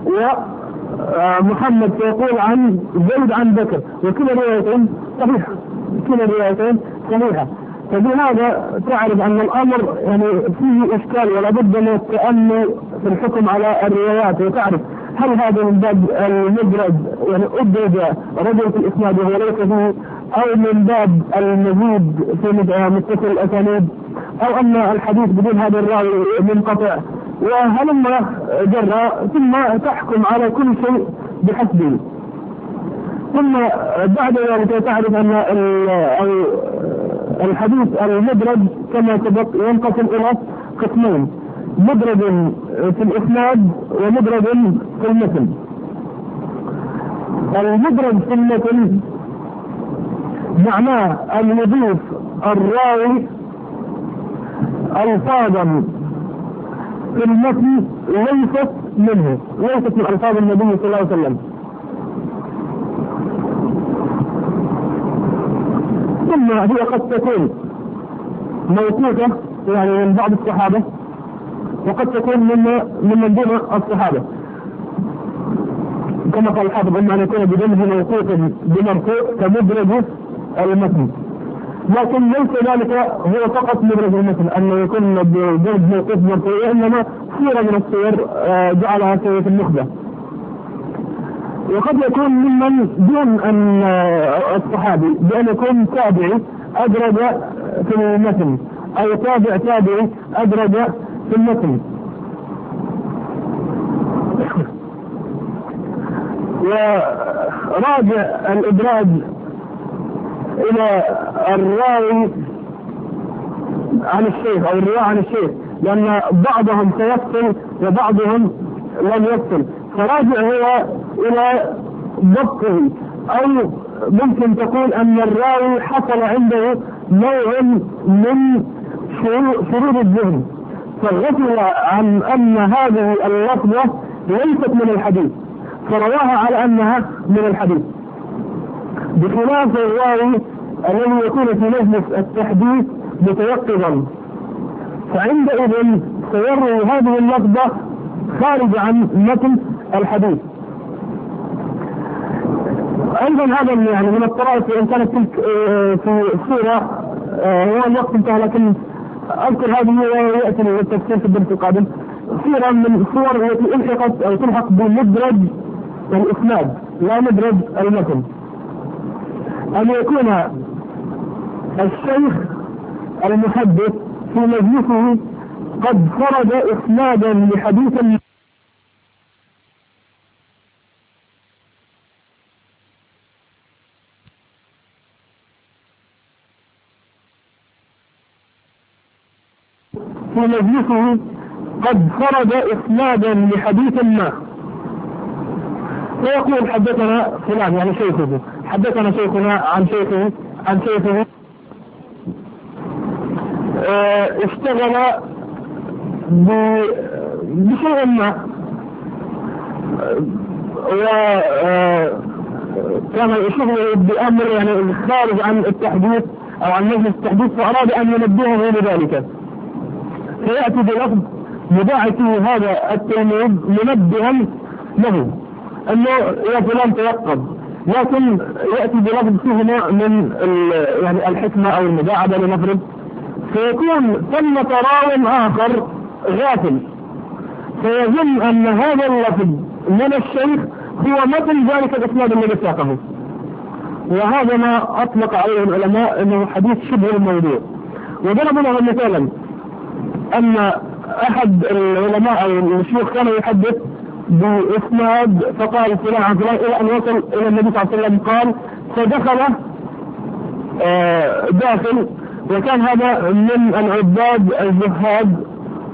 ومحمد يقول عن زيد عن بكر، وكلا روايتين صحيحة كلا روايتين صحيحة. فبهذا تعرف أن الأمر يعني فيه إشكال ولا بد من التأمل في الحكم على الروايات، وتعرف هل هذا من باب المدرج يعني أدرج رجل في الإسناد وهو ليس فيه، أو من باب المزيد في متصل الأسانيد، أو أن الحديث بدون هذا الراوي منقطع، وهلم جرى، ثم تحكم على كل شيء بحسبه. ثم بعد ذلك تعرف أن الحديث المدرج كما سبق ينقسم إلى قسمين: مدرج في الإسناد ومدرج في المتن. المدرج في المتن معناه أن يضيف الراوي ألفاظا في المتن ليست منه، ليست من ألفاظ النبي صلى الله عليه وسلم. ثم هي قد تكون موثوقة يعني من بعض الصحابة، وقد تكون من من دون الصحابة، كما قال الحافظ: إما أن يكون بدونه موثوق بمرفوع كمدرج المتن. لكن ليس ذلك هو فقط مدرج المتن أنه يكون بدرج موثوق بمرفوع، وإنما صورة من الصور جعلها في النخبة. وقد يكون ممن دون أن الصحابي، بأن يكون تابعي أدرج في المتن، أو تابع تابعي أدرج في المتن. وراجع الإدراج إلى الراوي عن الشيخ أو الرواية عن الشيخ، لأن بعضهم سيفصل وبعضهم لم يفصل، فراجع هو إلى ضبطه، أو ممكن تقول أن الراوي حصل عنده نوع من شرور الذهن، فغفل عن أن هذه اللفظة ليست من الحديث فرواها على أنها من الحديث، بخلاف الراوي الذي يكون في مجلس التحديث متيقظا، فعندئذ سيروي هذه اللفظة خارج عن متن الحديث. أيضا هذا يعني من الطرائف، وإن كانت تلك في الصورة هو الوقت انتهى، لكن أذكر هذه ويأتي التفسير في الدرس القادم. صورة من الصور التي الحقت أو تلحق بمدرج الإسناد لا مدرج المتن، أن يكون الشيخ المحدث في مجلسه قد فرض إسنادا لحديث في مجلسه قد فرض إسنادا لحديث ما، فيقول: حدثنا فلان يعني شيخه، حدثنا شيخنا عن شيخه عن شيخه اه اشتغل بشيء ما، وكان يشغل بأمر يعني خارج عن التحديث أو عن مجلس التحديث، فأراد أن ينبهه لذلك، فيأتي بلفظ يباعث هذا التلميذ منبها له أنه يا فلان توقف، لكن يأتي بلفظ فيه نوع من يعني الحكمة أو المداعبة لنفرض، فيكون ثم راو آخر غافل فيظن أن هذا اللفظ من الشيخ هو مثل ذلك الإسناد الذي ساقه، وهذا ما أطلق عليه العلماء أنه حديث شبه الموضوع. وضرب له مثالا أن أحد العلماء أو الشيوخ كان يحدث بإسناد فقال فلان عن فلان إلى أن وصل إلى النبي صلى الله عليه وسلم قال، فدخل آه داخل، وكان هذا من العباد الزهاد،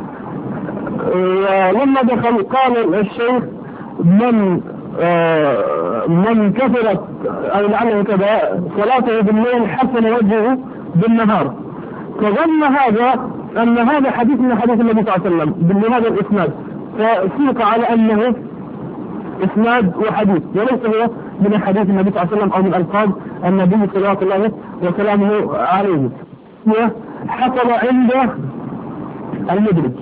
ولما دخل قال الشيخ: من آه من كثرت أو لعله كذا صلاته بالليل حسن وجهه بالنهار، فظن هذا أن هذا حديث من حديث النبي صلى الله عليه وسلم بهذا الإسناد، فسيق على أنه إسناد وحديث، وليس هو من حديث النبي صلى الله عليه وسلم أو من ألفاظ النبي صلى الله وسلامه عليه. حصل عند المدرج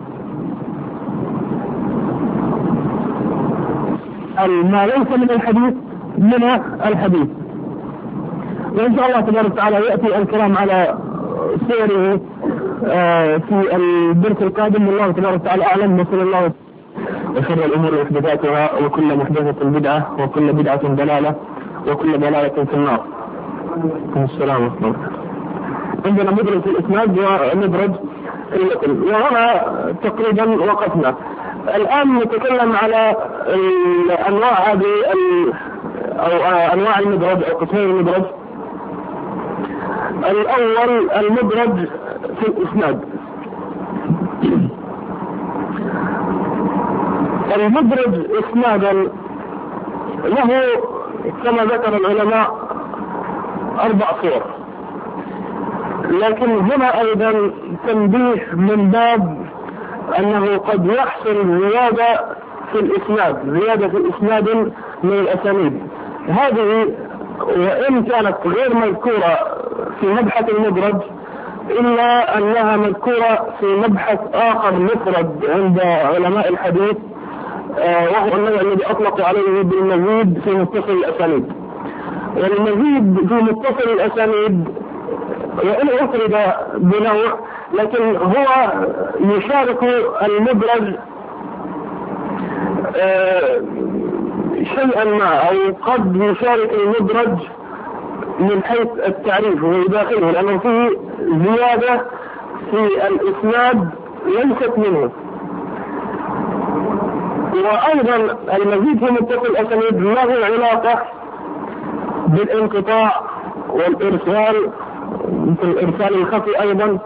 ما ليس من الحديث من الحديث. وإن شاء الله تبارك وتعالى يأتي الكلام على سيره آه في الدرس القادم، والله تبارك وتعالى أعلم. وصلى الله. وشر الأمور محدثاتها، وكل محدثة بدعة، وكل بدعة ضلالة، وكل ضلالة في النار. السلام عليكم. عندنا مدرج في الإسناد ومدرج في المتن، وهنا تقريبا وقفنا. الآن نتكلم على الأنواع هذه أو أنواع المدرج أو قسمين المدرج. الأول المدرج في الإسناد. المدرج إسنادا له كما ذكر العلماء أربع صور، لكن هنا أيضا تنبيه من باب أنه قد يحصل زيادة في الإسناد، زيادة في الإسناد من الأسانيد. هذه وإن كانت غير مذكورة في مبحث المدرج إلا أنها مذكورة في مبحث آخر مفرد عند علماء الحديث، وهو النوع الذي أطلق عليه بالمزيد في متصل الأسانيد. والمزيد في متصل الأسانيد وإن أفرد بنوع لكن هو يشارك المدرج شيئا ما، أو قد يشارك المدرج من حيث التعريف ويداخله، لأنه فيه زيادة في الإسناد ليست منه. وأيضا المزيد في متصل الأسانيد له علاقة بالانقطاع والإرسال، مثل الإرسال الخفي أيضا.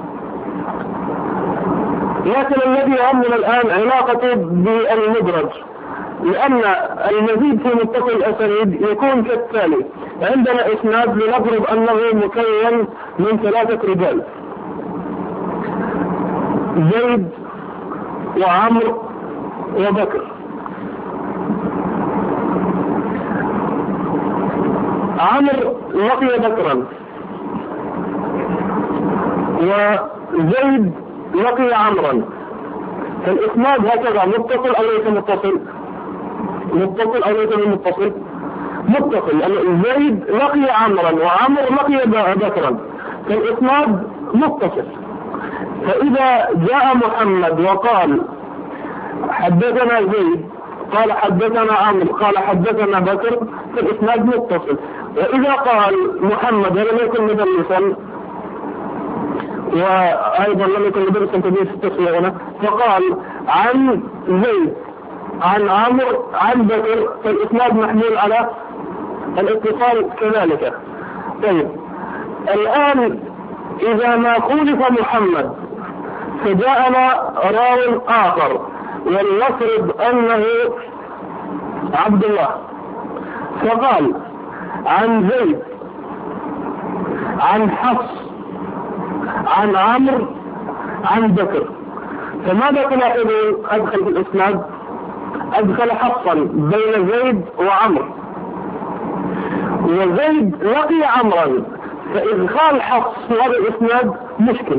لكن الذي يهمنا الآن علاقته بالمدرج، لأن المزيد في متصل الأسانيد يكون كالتالي: عندنا إسناد لنفرض أنه مكون من ثلاثة رجال، زيد وعمرو وبكر. عمرو لقي بكرا، وزيد لقي عمرا، فالإسناد هكذا متصل أو ليس متصل؟ متصل أو ليس متصل؟ متصل، لأن زيد لقي عمرا وعمر لقي بكرا، فالإسناد متصل. فإذا جاء محمد وقال حدثنا زيد قال حدثنا عمرو قال حدثنا بكر، فالإسناد متصل. وإذا قال محمد لم يكن مدلسا وأيضا لم يكن مدرسا تدريس التسوية هنا، فقال عن زيد عن عمرو عن بكر، فالإسناد محمول على الاتصال كذلك. طيب الآن إذا ما خولف محمد فجاءنا راو آخر، ولنفرض أنه عبد الله، فقال عن زيد عن حفص عن عمرو عن بكر، فماذا تلاحظون؟ أدخل في الإسناد أدخل حفصا بين زيد وعمرو، وزيد لقي عمرا، فإدخال حفص في هذا الإسناد مشكل.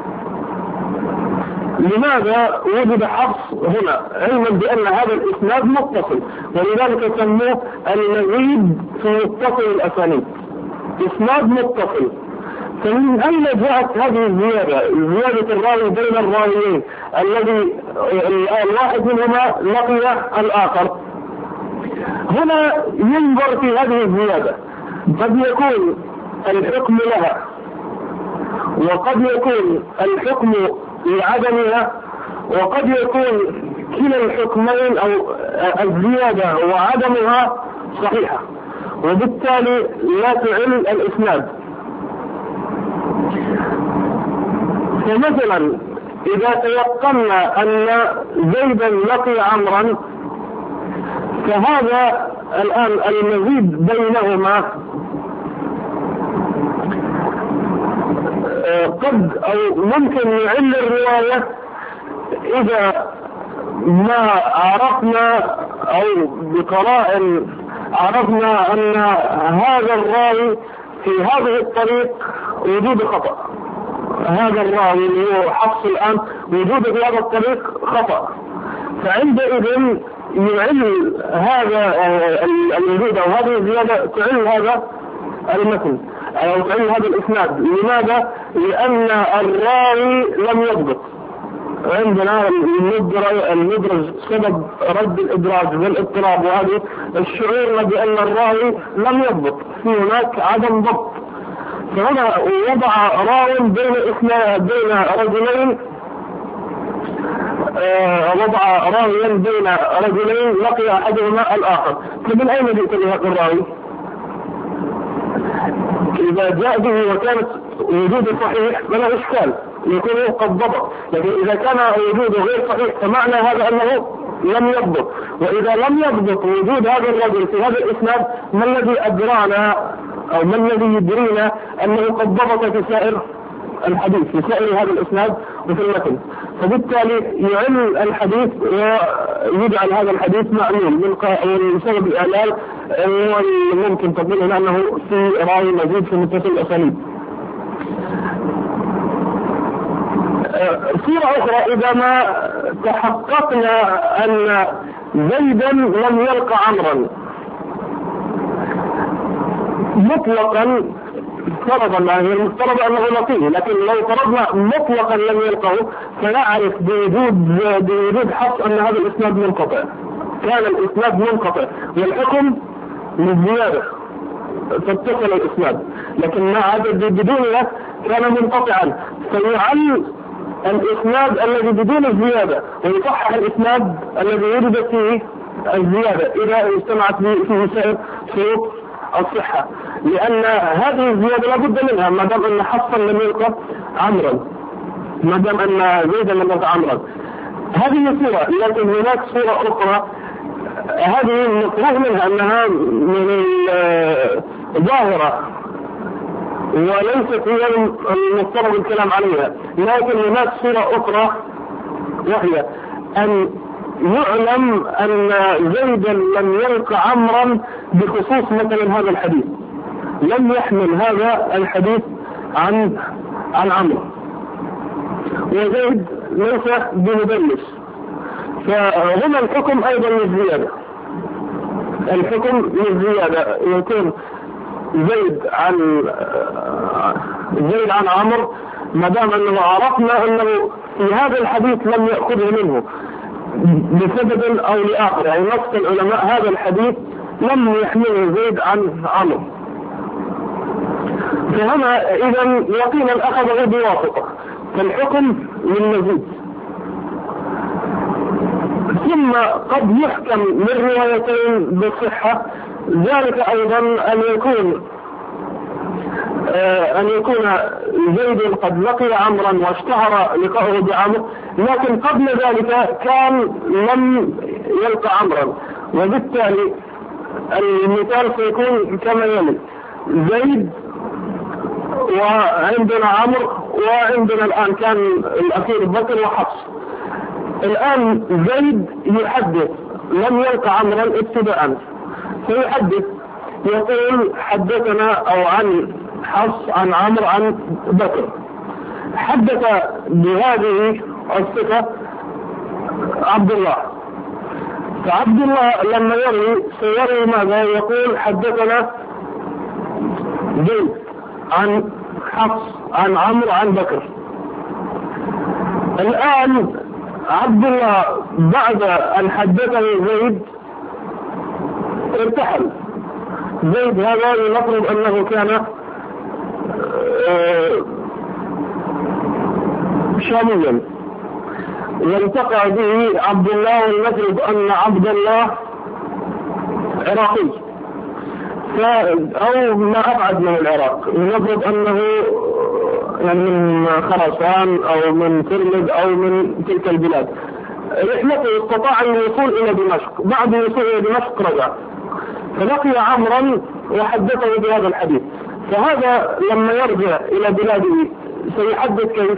لماذا وجد حفص هنا؟ علما بأن هذا الإسناد متصل، ولذلك سموه المزيد في متصل الأسانيد، إسناد متصل. فمن أين جاءت هذه الزيادة؟ زيادة الراوي بين الراويين الذي الواحد منهما لقي الآخر. هنا ينظر في هذه الزيادة، قد يكون الحكم لها وقد يكون الحكم لعدمها، وقد يكون كلا الحكمين أو الزيادة وعدمها صحيحة، وبالتالي لا تعل الإسناد. فمثلا إذا تيقنا أن زيدا لقي عمرا، فهذا الآن المزيد بينهما قد أو ممكن يعل الرواية إذا ما عرفنا أو بقراء عرفنا أن هذا الراوي في هذه الطريق وجود خطأ، هذا الراوي اللي هو حفص الآن وجود في هذا الطريق خطأ، فعندئذ يعل هذا الوجود أو هذه الزيادة تعل هذا المتن أو تعل هذا الإسناد. لماذا؟ لأن الراوي لم يضبط. عندنا المدرج سبب رد الإدراج والاضطراب، وهذه الشعور بأن الراوي لم يضبط، في هناك عدم ضبط. فهنا وضع راو بين اثنين بين رجلين، آه وضع راويا بين رجلين لقي احدهما الاخر. فمن اين جئت لهذا الراوي؟ اذا جاء به وكانت وجوده صحيح فلا اشكال، يكون قد ضبط. لكن اذا كان وجوده غير صحيح فمعنى هذا انه لم يضبط. واذا لم يضبط وجود هذا الرجل في هذا الاسناد، ما الذي ادرانا او ما الذي يدرينا انه قد ضبط في سائر الحديث، في سائر هذا الاسناد وفي المتن؟ فبالتالي يعل الحديث ويجعل هذا الحديث معلول من سبب الاعلال، وممكن تقول انه في راوي مزيد في متصل الاسانيد. صورة أخرى، إذا ما تحققنا أن زيدا لم يلقى عمرا مطلقا، فرضا يعني المفترض أنه لقيه، لكن لو فرضنا مطلقا لم يلقه فنعرف بوجود بوجود حفص أن هذا الإسناد منقطع، كان الإسناد منقطع والحكم للزيادة فاتصل الإسناد، لكن مع عدد بدونه كان منقطعا، فيعل الإسناد الذي بدون الزيادة ويصحح الإسناد الذي وجد فيه الزيادة إذا اجتمعت فيه سائر شروط الصحة، لأن هذه الزيادة لابد منها ما دام أن حفصا لم يلقى عمرا، ما دام أن زيدا لم يلقى عمرا. هذه صورة، لكن هناك صورة أخرى هذه مفروغ منها أنها من الظاهرة وليست هي المفترض الكلام عليها، لكن هناك صورة أخرى وهي أن يعلم أن زيدا لم يلقى عمرا بخصوص مثلا هذا الحديث، لم يحمل هذا الحديث عن عن عمرو، وزيد ليس بمدلس، فهنا الحكم أيضا للزيادة، الحكم للزيادة يكون زيد عن زيد عن عمرو ما دام انه عرفنا انه في هذا الحديث لم يأخذه منه بسبب او لاخر، يعني نص العلماء هذا الحديث لم يحمله زيد عن عمرو، فهنا اذا يقينا اخذه بواسطة، فالحكم للمزيد. ثم قد يحكم من روايتين بالصحة، ذلك ايضا ان يكون آه ان يكون زيد قد لقي عمرا واشتهر لقاؤه بعمرو، لكن قبل ذلك كان لم يلقى عمرا، وبالتالي المثال سيكون كما يلي: زيد وعندنا عمرو وعندنا الان كان الاخير بكر وحفص. الان زيد يحدث لم يلقى عمرا ابتداء، فيحدث يقول حدثنا او عن حفص عن عمرو عن بكر، حدث بهذه الصفة عبد الله، فعبد الله لما يروي سيروي ماذا؟ يقول حدثنا زيد عن حفص عن عمرو عن بكر. الآن عبد الله بعد أن حدثه زيد ارتحل. زيد هذا لنفرض أنه كان شاميا، والتقى به عبد الله، ولنفرض أن عبد الله عراقي أو ما أبعد من العراق، لنفرض أنه يعني من خراسان أو من ترمذ أو من تلك البلاد. رحلته استطاع أن يوصل إلى دمشق، بعد وصول إلى دمشق رجع فلقي عمرا وحدثه بهذا الحديث، فهذا لما يرجع إلى بلاده سيحدث كيف؟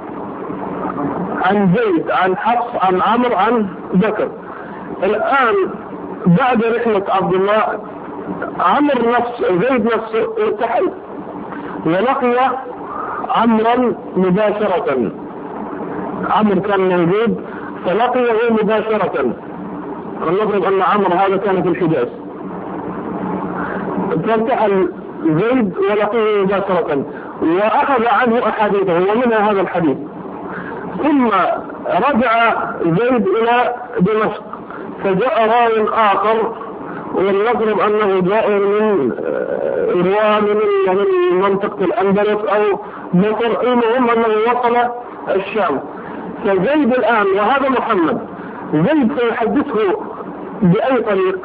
عن زيد عن حفص عن عمرو عن بكر. الآن بعد رحلة عبد الله عمرو نفسه زيد نفسه ارتحل ولقي عمرا مباشرة، عمرو كان موجود فلقيه مباشرة، فلنفرض أن عمرو هذا كان في الحجاز، فارتحل زيد ولقيه مباشرة وأخذ عنه أحاديثه ومنها هذا الحديث. ثم رجع زيد إلى دمشق فجاء راو آخر ولنفرض أنه جاء من رواه من منطقة الأندلس أو مصر، المهم أنه وصل الشام. فزيد الآن وهذا محمد، زيد سيحدثه بأي طريق؟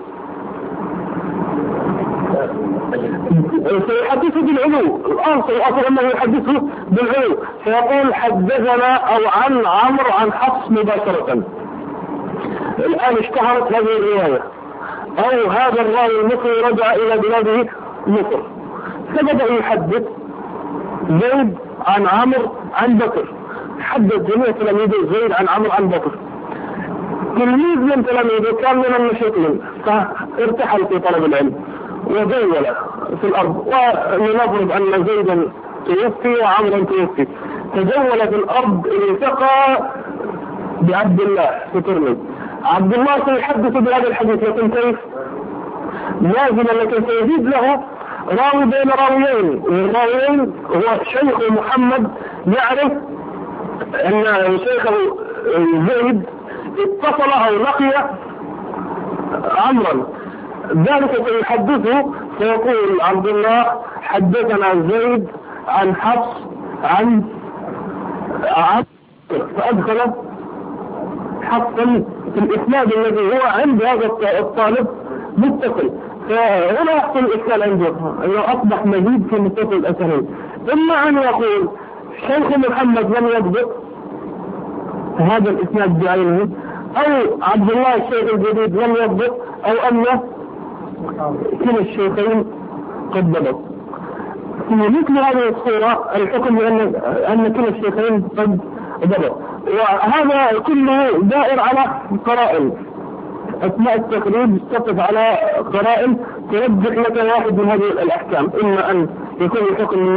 سيحدثه بالعلو. الأصل الأصل أنه يحدثه بالعلو، فيقول حدثنا أو عن عمرو عن حفص مباشرة. الآن اشتهرت هذه الرواية، أو هذا الراوي المصري رجع إلى بلاده مصر، فبدأ يحدث زيد عن عمرو عن بكر، حدث جميع تلاميذه زيد عن عمرو عن بكر. تلميذ من تلاميذه كان من المشركين فارتحل في طلب العلم وزول في الأرض، ولنفرض أن زيدا توفي وعمرا توفي، تجول في الأرض التقى بعبد الله في ترمذ. عبد الله سيحدث بهذا الحديث، لكن كيف؟ لازم لكن سيزيد له راوي بين راويين، والراويين هو شيخ محمد يعرف أن شيخه زيد اتصل أو لقي عمرا، ذلك سيحدثه فيقول عبد الله حدثنا زيد عن حفص عن عن فأدخل حفصا في الإسناد الذي هو عند هذا الطالب متصل. فهنا يحصل الإشكال عنده أنه أصبح مزيد في متصل الأسانيد، إما أن يقول شيخ محمد لم يضبط هذا الإسناد بعينه، أو عبد الله الشيخ الجديد لم يضبط، أو أن كلا الشيخين قد ضبط. في مثل هذه الصورة الحكم بأن أن كلا الشيخين قد ضبط، وهذا كله دائر على قرائن. أثناء التخريج تقف على قرائن ترجح لك واحد من هذه الأحكام، إما أن يكون الحكم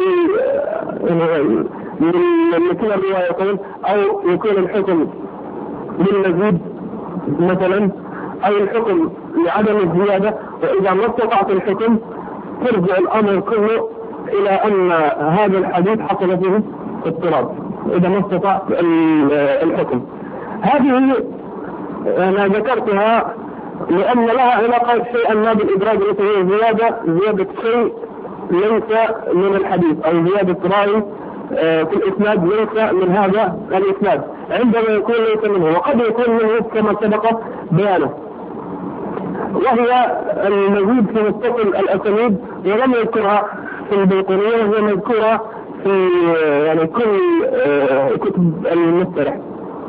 من كلا الروايتين، أو يكون الحكم للمزيد مثلا، أو الحكم لعدم الزيادة. وإذا ما استطعت الحكم ترجع الأمر كله إلى أن هذا الحديث حصل فيه اضطراب، إذا ما استطعت الحكم. هذه أنا ذكرتها لأن لها علاقة شيئا ما بالإدراج، مثل زيادة زيادة شيء ليس من الحديث، أو زيادة راوي في الإسناد ليس من هذا الإسناد، عندما يكون ليس منه، وقد يكون منه كما سبق بيانه، وهي المزيد في متصل الأسانيد، ولم يذكرها في البيقونية، وهي مذكورة في يعني كل كتب المصطلح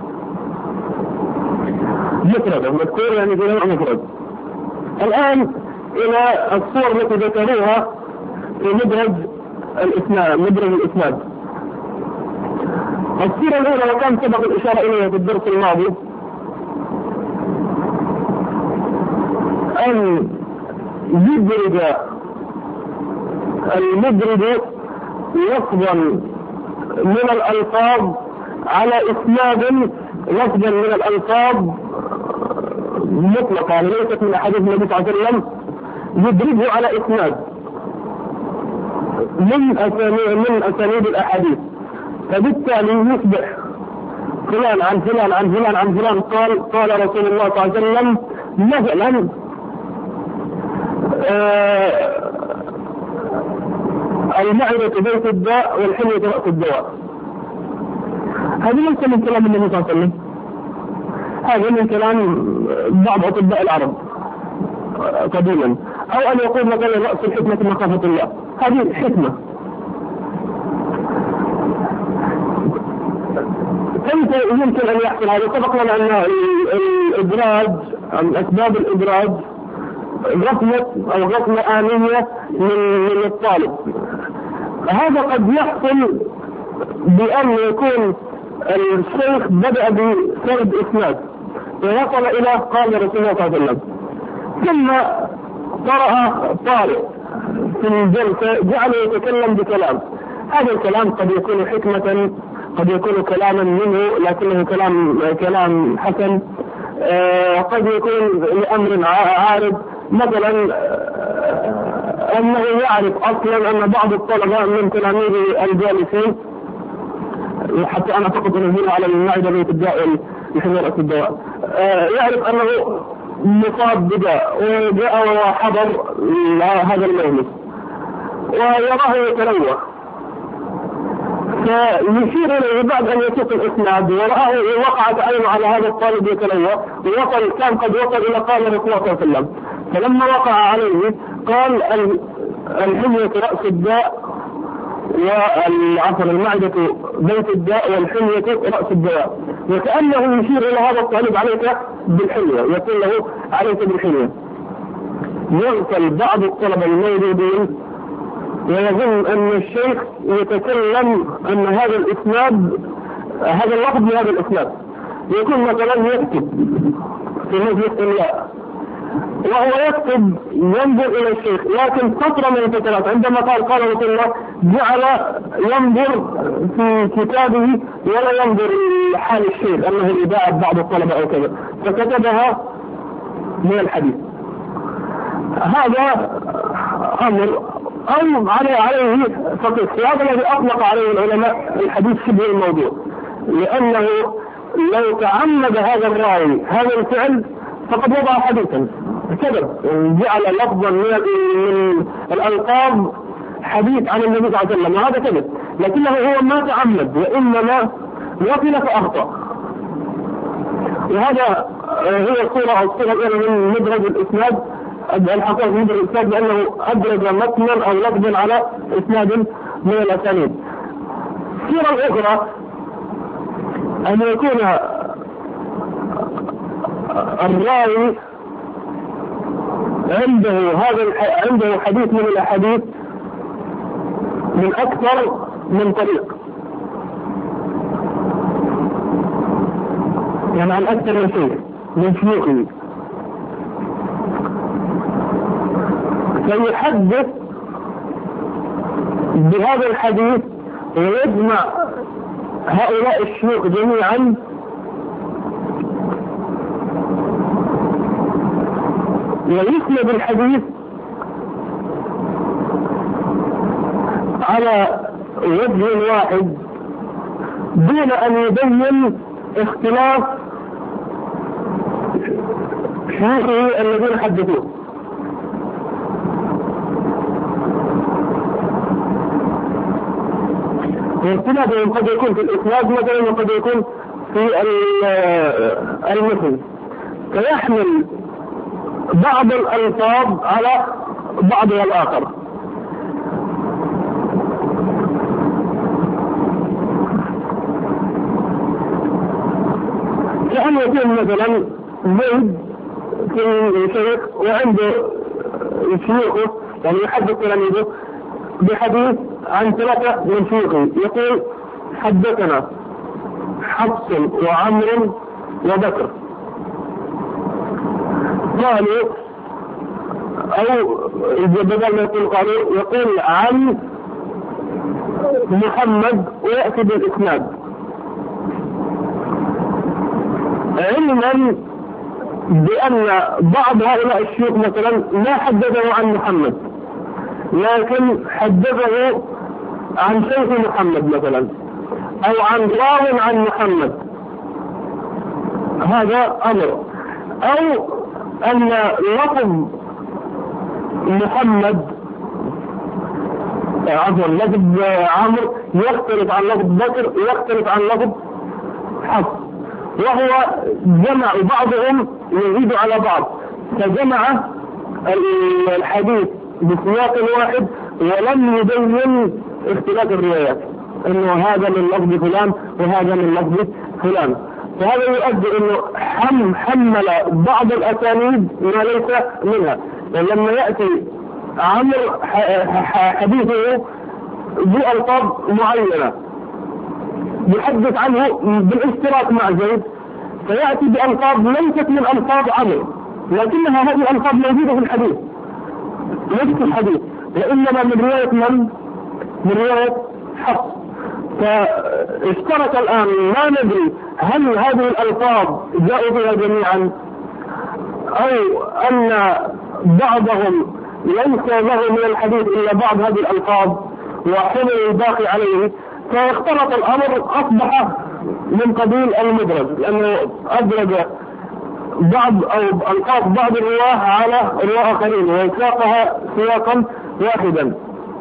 مفرد، مذكور يعني جميع مفرد. الآن إلى الصور التي ذكروها في مدرج الإسناد. مدرج الإسناد الصورة الأولى، وكان سبق الإشارة إليها في الدرس الماضي، أن يدرج المدرج لفظا من الألفاظ على إسناد لفظا من الألفاظ مطلقة، يعني ليست من أحاديث النبي صلى الله عليه وسلم، يدرجه على إسناد من أسانيد من أسانيد الأحاديث، فبالتالي يصبح فلان عن فلان عن فلان عن فلان قال قال رسول الله صلى الله عليه وسلم مثلا آه المعدة بيت الداء والحلية رأس الدواء. هذا ليس من كلام النبي صلى الله عليه وسلم، هذا من كلام بعض أطباء العرب قديما، أو أن يقول مثلا رأس الحكمة مخافة الله، هذه حكمة. كيف يمكن أن يحصل هذا؟ سبق لنا أن الإدراج، أسباب الإدراج غفلة أو غفلة آنية من من الطالب. هذا قد يحصل بأن يكون الشيخ بدأ بسرد إسناد ووصل إلى قال رسول الله صلى الله عليه وسلم، ثم قرأ طالب في الجلسة جعل يتكلم بكلام، هذا الكلام قد يكون حكمة، قد يكون كلاما منه لكنه كلام كلام حسن، آه قد يكون لأمر عارض، مثلا آه أنه يعرف أصلا أن بعض الطلبة من تلاميذ الجالسين، حتى أنا فقط أنزل على المعدة بيت الداء لحماية الدواء، آه يعرف أنه مصاب بداء وجاء وحضر هذا المجلس ويراه يتلوى، فيشير إليه بعد أن يسوق الإسناد ورآه وقعت عينه على هذا الطالب يتلوى، ووصل كان قد وصل إلى قال رسول الله صلى الله عليه وسلم، فلما وقع عليه قال الحمية رأس الداء والعفر المعدة بيت الداء والحمية رأس الدواء، وكأنه يشير إلى هذا الطالب عليك بالحمية، يقول له عليك بالحمية. يغفل بعض الطلبة الموجودين ويظن أن الشيخ يتكلم أن هذا الإسناد هذا اللفظ من هذا الإسناد، يكون مثلا يكتب في مجلس الإملاء وهو يكتب ينظر إلى الشيخ، لكن فترة من الفترات عندما قال قال رسول الله جعل ينظر في كتابه ولا ينظر لحال الشيخ أنه إذاعة بعض الطلبة أو كذا، فكتبها من الحديث. هذا أمر أو عليه عليه فقط، هذا الذي أطلق عليه العلماء الحديث شبه الموضوع، لأنه لو تعمد هذا الراوي هذا الفعل فقد وضع حديثا كذب، جعل لفظا من الألقاب حديث عن النبي صلى الله عليه وسلم، وهذا كذب، لكنه هو ما تعمد وإنما وصل فأخطأ. وهذا هي الصورة أو الصورة الأولى من مدرج الإسناد، الحقيقة من مدرج الإسناد لأنه أدرج متنا أو لفظا على إسناد من الأسانيد. الصورة الأخرى أن يكون الراوي عنده هذا عنده حديث من الأحاديث من أكثر من طريق، يعني عن أكثر من شيء من شيوخه، فيحدث بهذا الحديث ويجمع هؤلاء الشيوخ جميعا ويسند الحديث على وجه واحد دون أن يبين اختلاف شيوخه الذين حدثوه. واختلافهم قد يكون في الإسناد مثلا وقد يكون في المتن، فيحمل بعض الألفاظ على بعضها الآخر. كأن يكون مثلا زيد في شيخ وعنده شيوخه يعني يحدث تلاميذه بحديث عن ثلاثة من شيوخه، يقول حدثنا حفص وعمر وبكر، قالوا أو بدل ما يقول قالوا يقول عن محمد ويأتي بالإسناد، علما بأن بعض هؤلاء الشيوخ مثلا ما حدثه عن محمد لكن حدثه عن شيخ محمد مثلا أو عن راو عن محمد، هذا أمر. أو أن لفظ محمد عفوا لفظ عمرو يختلف عن لفظ بكر يختلف عن لفظ حفص، وهو جمع بعضهم يزيد على بعض، فجمع الحديث بسياق واحد ولم يبين اختلاف الروايات انه هذا من لفظ فلان وهذا من لفظ فلان، فهذا يؤدي انه حم حمل بعض الاسانيد ما ليس منها. لما ياتي عمرو حديثه بألفاظ معينه يحدث عنه بالاشتراك مع زيد، فياتي بألفاظ ليست من الفاظ عمرو لكنها هذه الألفاظ موجوده في الحديث نفس الحديث، وإنما من رواية من؟ من رواية حفص. فاشترك الآن ما ندري هل هذه الألفاظ جاءوا بها جميعا أو أن بعضهم ليس له من الحديث إلا بعض هذه الألفاظ وحمل الباقي عليه، فاختلط الأمر أصبح من قبيل المدرج، لأنه أدرج بعض أو ألقاب بعض الرواه على رواة آخرين ويساقها سياقا واحدا.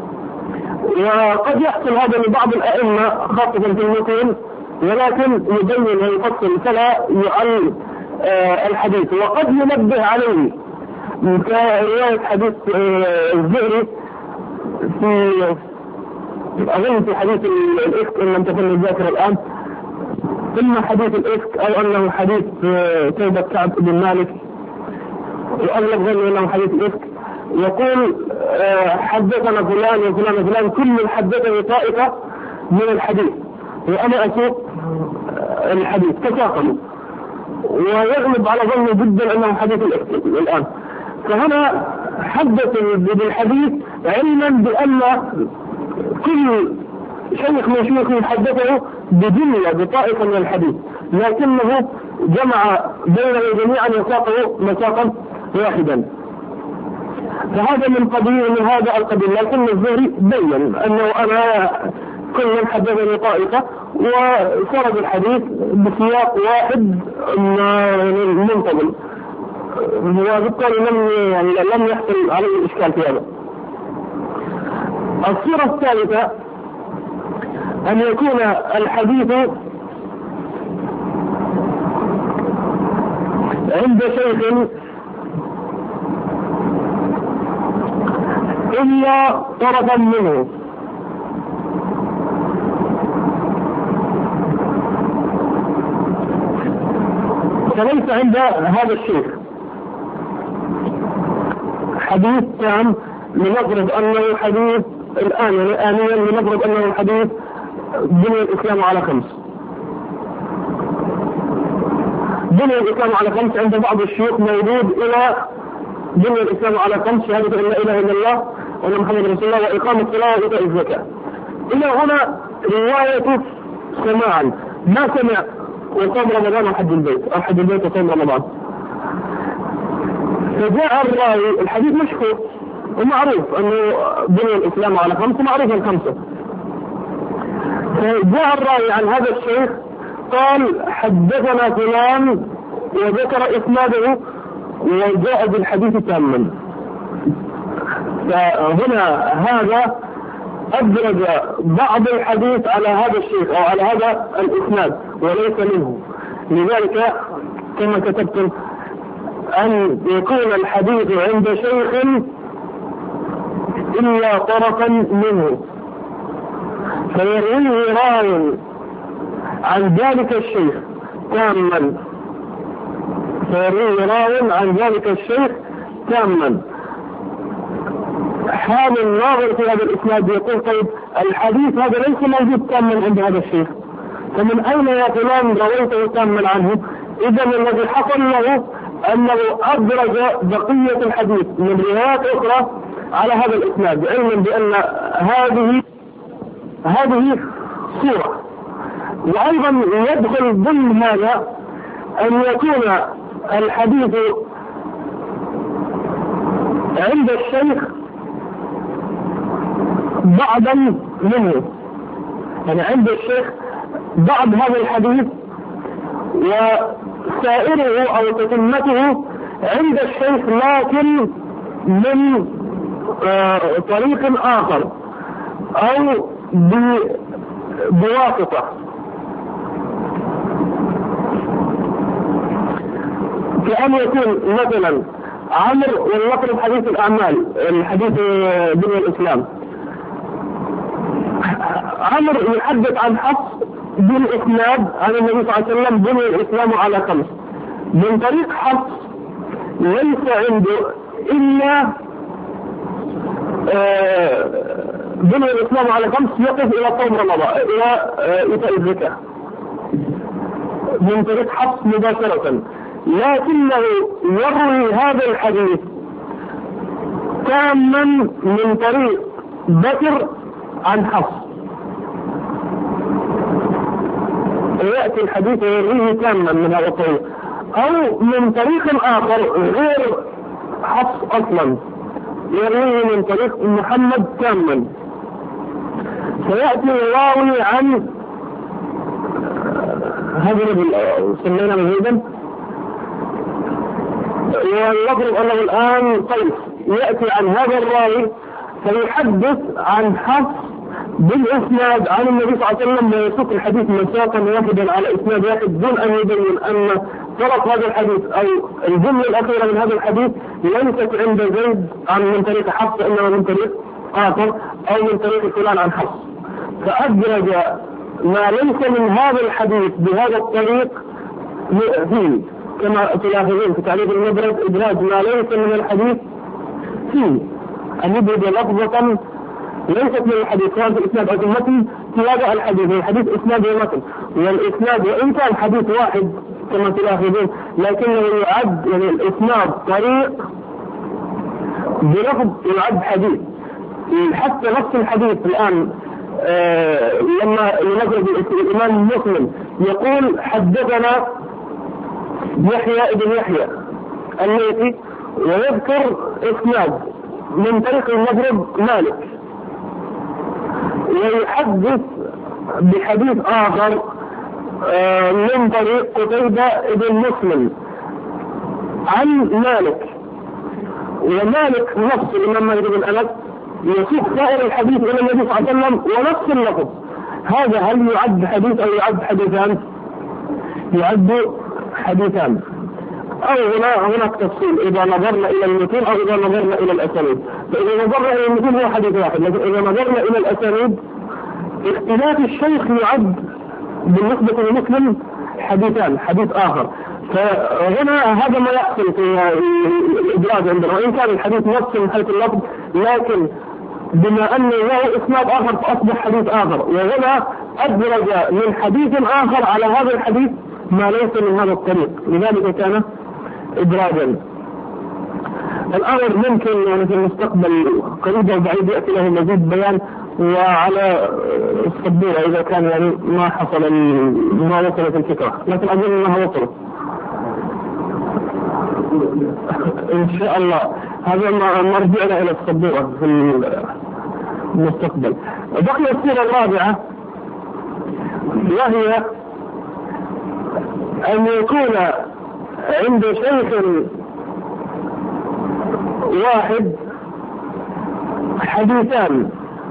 وقد يحصل هذا لبعض الأئمة خاصة في المتون، ولكن يبين ويفصل فلا يعل آه الحديث. وقد ينبه عليه كرواية حديث آه الزهري في أظن في حديث الإفك إن لم تكن الذاكرة الآن، إما حديث الإفك أو أنه حديث آه توبة كعب بن مالك، وأغلب ظن أنه حديث الإفك. يقول آه حدثنا فلان وفلان وفلان كل حدثني طائفة من الحديث وأنا أسوق الحديث تساقلوا، ويغلب على ظني جدا أنه حديث الإفك الآن. فهنا حدث بالحديث علما بأن كل شيخ من شيوخه حدثه بجملة بطائفة من الحديث، لكنه جمع بينه جميعا وساقه مساقا واحدا. فهذا من قبيل من هذا القبيل، لكن الزهري بين أنه أنا كل من حدثني طائفة وسرد الحديث بسياق واحد منتظم، وبالتالي لم يعني لم يحصل عليه إشكال في هذا. الصورة الثالثة أن يكون الحديث عند شيخ إلا طرفا منه، فليس عند هذا الشيخ حديث تام لنفرض أنه حديث الآن يعني آنيا لنفرض أنه حديث بني الإسلام على خمس. بني الإسلام على خمس عند بعض الشيوخ موجود إلى بني الإسلام على خمس: شهادة أن لا إله إلا الله وأن محمد رسول الله وإقام الصلاة وإيتاء الزكاة. إلى هنا رواية سماعا، ما سمع وصوم رمضان وحج البيت أو حج البيت وصوم رمضان. فجاء الراوي، الحديث مشهور ومعروف أنه بني الإسلام على خمس، معروف الخمسة. فجاء الراوي عن هذا الشيخ قال حدثنا فلان وذكر إسناده وجاء بالحديث تاما. فهنا هذا أدرج بعض الحديث على هذا الشيخ أو على هذا الإسناد وليس منه. لذلك كما كتبتم أن يكون الحديث عند شيخ إلا طرفا منه، فيرويه راو عن ذلك الشيخ تاما فيرويه راو عن ذلك الشيخ تاما. حال الناظر في هذا الإسناد يقول طيب الحديث هذا ليس موجود تاما عند هذا الشيخ، فمن أين يا فلان رويته تاما عنه؟ إذا الذي حصل له أنه أدرج بقية الحديث من روايات أخرى على هذا الإسناد، علما بأن هذه هذه صورة. وأيضا يدخل ضمن هذا أن يكون الحديث عند الشيخ بعضا منه، يعني عند الشيخ بعض هذا الحديث وسائره أو تتمته عند الشيخ لكن من آه طريق آخر أو بواسطة. كأن يكون مثلا عمرو ولنقرب حديث الأعمال الحديث بني الإسلام، عمرو يحدث عن حفص بالإسناد عن النبي صلى الله عليه وسلم بني الإسلام على خمس، من طريق حفص ليس عنده إلا آه بني الإسلام على خمس يقف إلى صوم رمضان إلى إيتاء الزكاة من طريق حفص مباشرة، لكنه يروي هذا الحديث تاما من طريق بكر عن حفص، ويأتي الحديث يرويه تاما من هذا الطريق، أو من طريق آخر غير حفص أصلا يرويه من طريق محمد تاما. فيأتي الراوي عن هذا الذي سمينا مزيدا ونضرب أنه الآن قيس يأتي عن هذا الراوي فيحدث عن حفص بالإسناد عن النبي صلى الله عليه وسلم ويسوق الحديث مساقا واحدا على إسناد واحد دون أن يبين أن طرف هذا الحديث أو الجملة الأخيرة من هذا الحديث ليست عند زيد عن من طريق حفص إنما من طريق آخر أو من طريق فلان عن حفص، فأدرج ما ليس من هذا الحديث بهذا الطريق فيه، كما تلاحظون في تعريف المدرج إدراج ما ليس من الحديث فيه، أن يدرج لفظة ليست من الحديث سواء في الإسناد أو في المتن تلاقى الحديث، الحديث إسناد ومتن، والإسناد وإن كان حديث واحد كما تلاحظون لكنه يعد يعني الإسناد طريق بلفظ يعد حديث. حتى نفس الحديث الآن آه لما نضرب الإمام مسلم يقول حدثنا يحيى ابن يحيى الليثي ويذكر إسناد من طريق المضرب مالك، ويحدث بحديث آخر آه من طريق قتيبة بن مسلم عن مالك، ومالك نفس الإمام مالك بن أنس يسوق سائر الحديث إلى النبي صلى الله عليه وسلم ونفس اللفظ. هذا هل يعد حديث أو يعد حديثان؟ يعد حديثان. أو هنا هناك تفصيل إذا نظرنا إلى المتون أو إذا نظرنا إلى الأسانيد. فإذا نظرنا إلى المتون هو حديث واحد، لكن إذا نظرنا إلى الأسانيد اختلاف الشيخ يعد بالنسبة للمسلم حديثان، حديث آخر. فهنا هذا ما يحصل في الإدراج عندنا، وإن كان الحديث نفس من حيث اللفظ لكن بما أنه له إسناد آخر فأصبح حديث آخر، وهنا أدرج من حديث آخر على هذا الحديث ما ليس من هذا الطريق، لذلك كان إدراجا. الأمر ممكن يعني في المستقبل قريب أو بعيد يأتي له مزيد بيان، وعلى الصبورة إذا كان يعني ما حصل ما وصلت الفكرة، لكن أظن أنها وصلت إن شاء الله. هذا ما رجعنا إلى الصبورة في المستقبل. بقي الصورة الرابعة وهي أن يكون عند شيخ واحد حديثان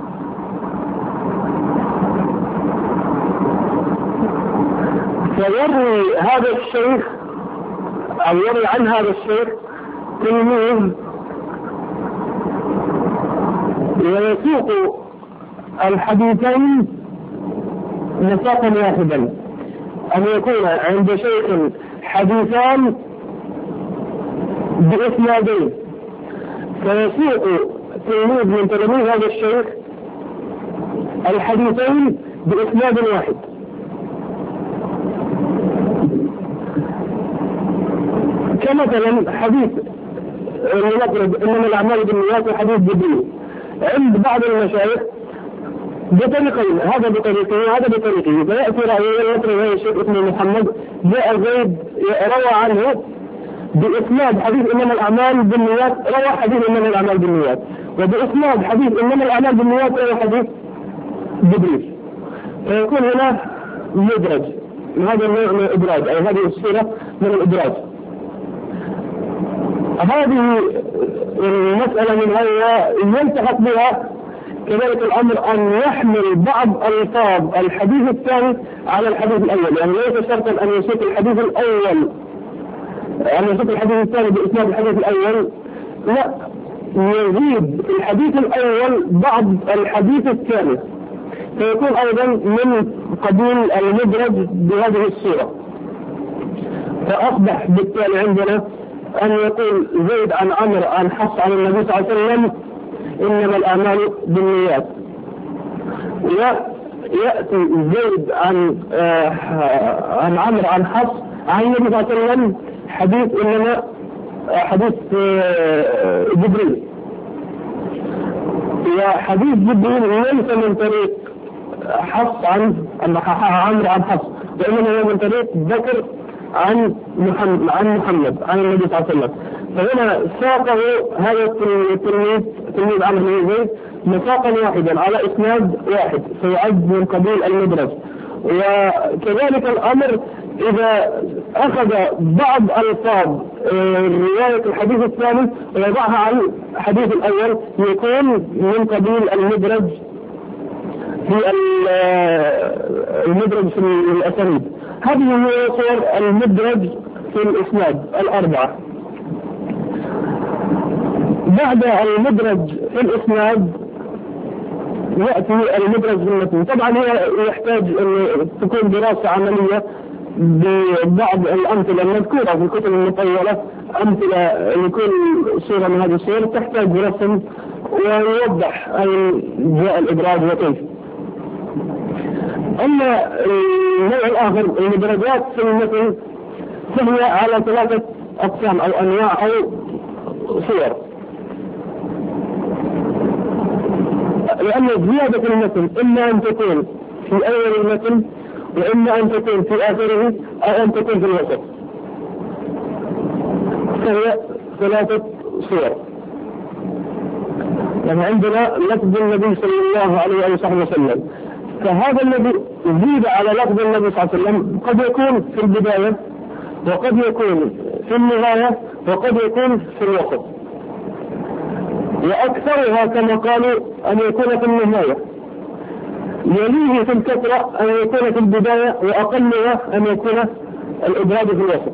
فيروي هذا الشيخ أو يروي عن هذا الشيخ تلميذ ويسوق الحديثين مساقا واحدا، أن يكون عند شيخ حديثان بإسنادين فيسوق تلميذ من تلاميذ هذا الشيخ الحديثين بإسناد واحد. كمثلا حديث نضرب إنما الأعمال بالنيات وحديث جبريل عند بعض المشايخ بطريقين، هذا بطريقه وهذا بطريقه، فيأتي رأيه يطري هذا الشيخ اسمه محمد جاء زيد روى عنه بإسناد حديث إنما الأعمال بالنيات روى حديث إنما الأعمال بالنيات، وبإسناد حديث إنما الأعمال بالنيات روى حديث جبريل، فيكون هنا مدرج. هذا النوع من الإدراج أي هذه الصورة من الإدراج. هذه المسألة من هذا يلتحق بها كذلك الأمر أن يحمل بعض ألفاظ الحديث الثاني على الحديث الأول، يعني ليس شرطا أن يسوق الحديث الأول أن يسوق الحديث الثاني بإسناد الحديث الأول، لا، يزيد في الحديث الأول بعض الحديث الثاني، فيكون أيضا من قبيل المدرج بهذه الصورة. فأصبح بالتالي عندنا أن يقول زيد عن عمرو عن حفص عن النبي صلى الله عليه وسلم إنما الأعمال بالنيات، ويأتي زيد عن آه عن عمرو عن حفص عن النبي صلى الله عليه وسلم حديث إنما حديث آه جبريل، وحديث جبريل ليس من طريق حفص عن عمرو عن حفص، وإنما هو من طريق ذكر عن محمد عن محمد عن النبي صلى الله عليه وسلم. فهنا ساقه هذا التلميذ تلميذ عمرو بن زيد مساقا واحدا على إسناد واحد فيعد من قبيل المدرج. وكذلك الأمر إذا أخذ بعض ألفاظ رواية الحديث الثاني ويضعها على الحديث الأول يكون من قبيل المدرج في المدرج في الأسانيد. هذه هي صور المدرج في الإسناد الأربعة. بعد المدرج في الإسناد يأتي المدرج في المتن. طبعا يحتاج أن تكون دراسة عملية ببعض الأمثلة المذكورة في الكتب المطولة، أمثلة لكل صورة من هذه الصور تحتاج رسم ويوضح أين جاء الإدراج وكيف. أما النوع الآخر المدرجات في المتن فهي على ثلاثة أقسام أو أنواع أو صور، لأن زيادة المتن إما أن تكون في أول المتن وإما أن تكون في آخره أو أن تكون في الوسط، فهي ثلاثة صور. يعني عندنا لفظ النبي صلى الله عليه وسلم، فهذا الذي زيد على لفظ النبي صلى الله عليه وسلم قد يكون في البداية وقد يكون في النهاية وقد يكون في الوسط، وأكثرها كما قالوا أن يكون في النهاية، يليه في الكثرة أن يكون في البداية، وأقلها أن يكون الإدراج في الوسط.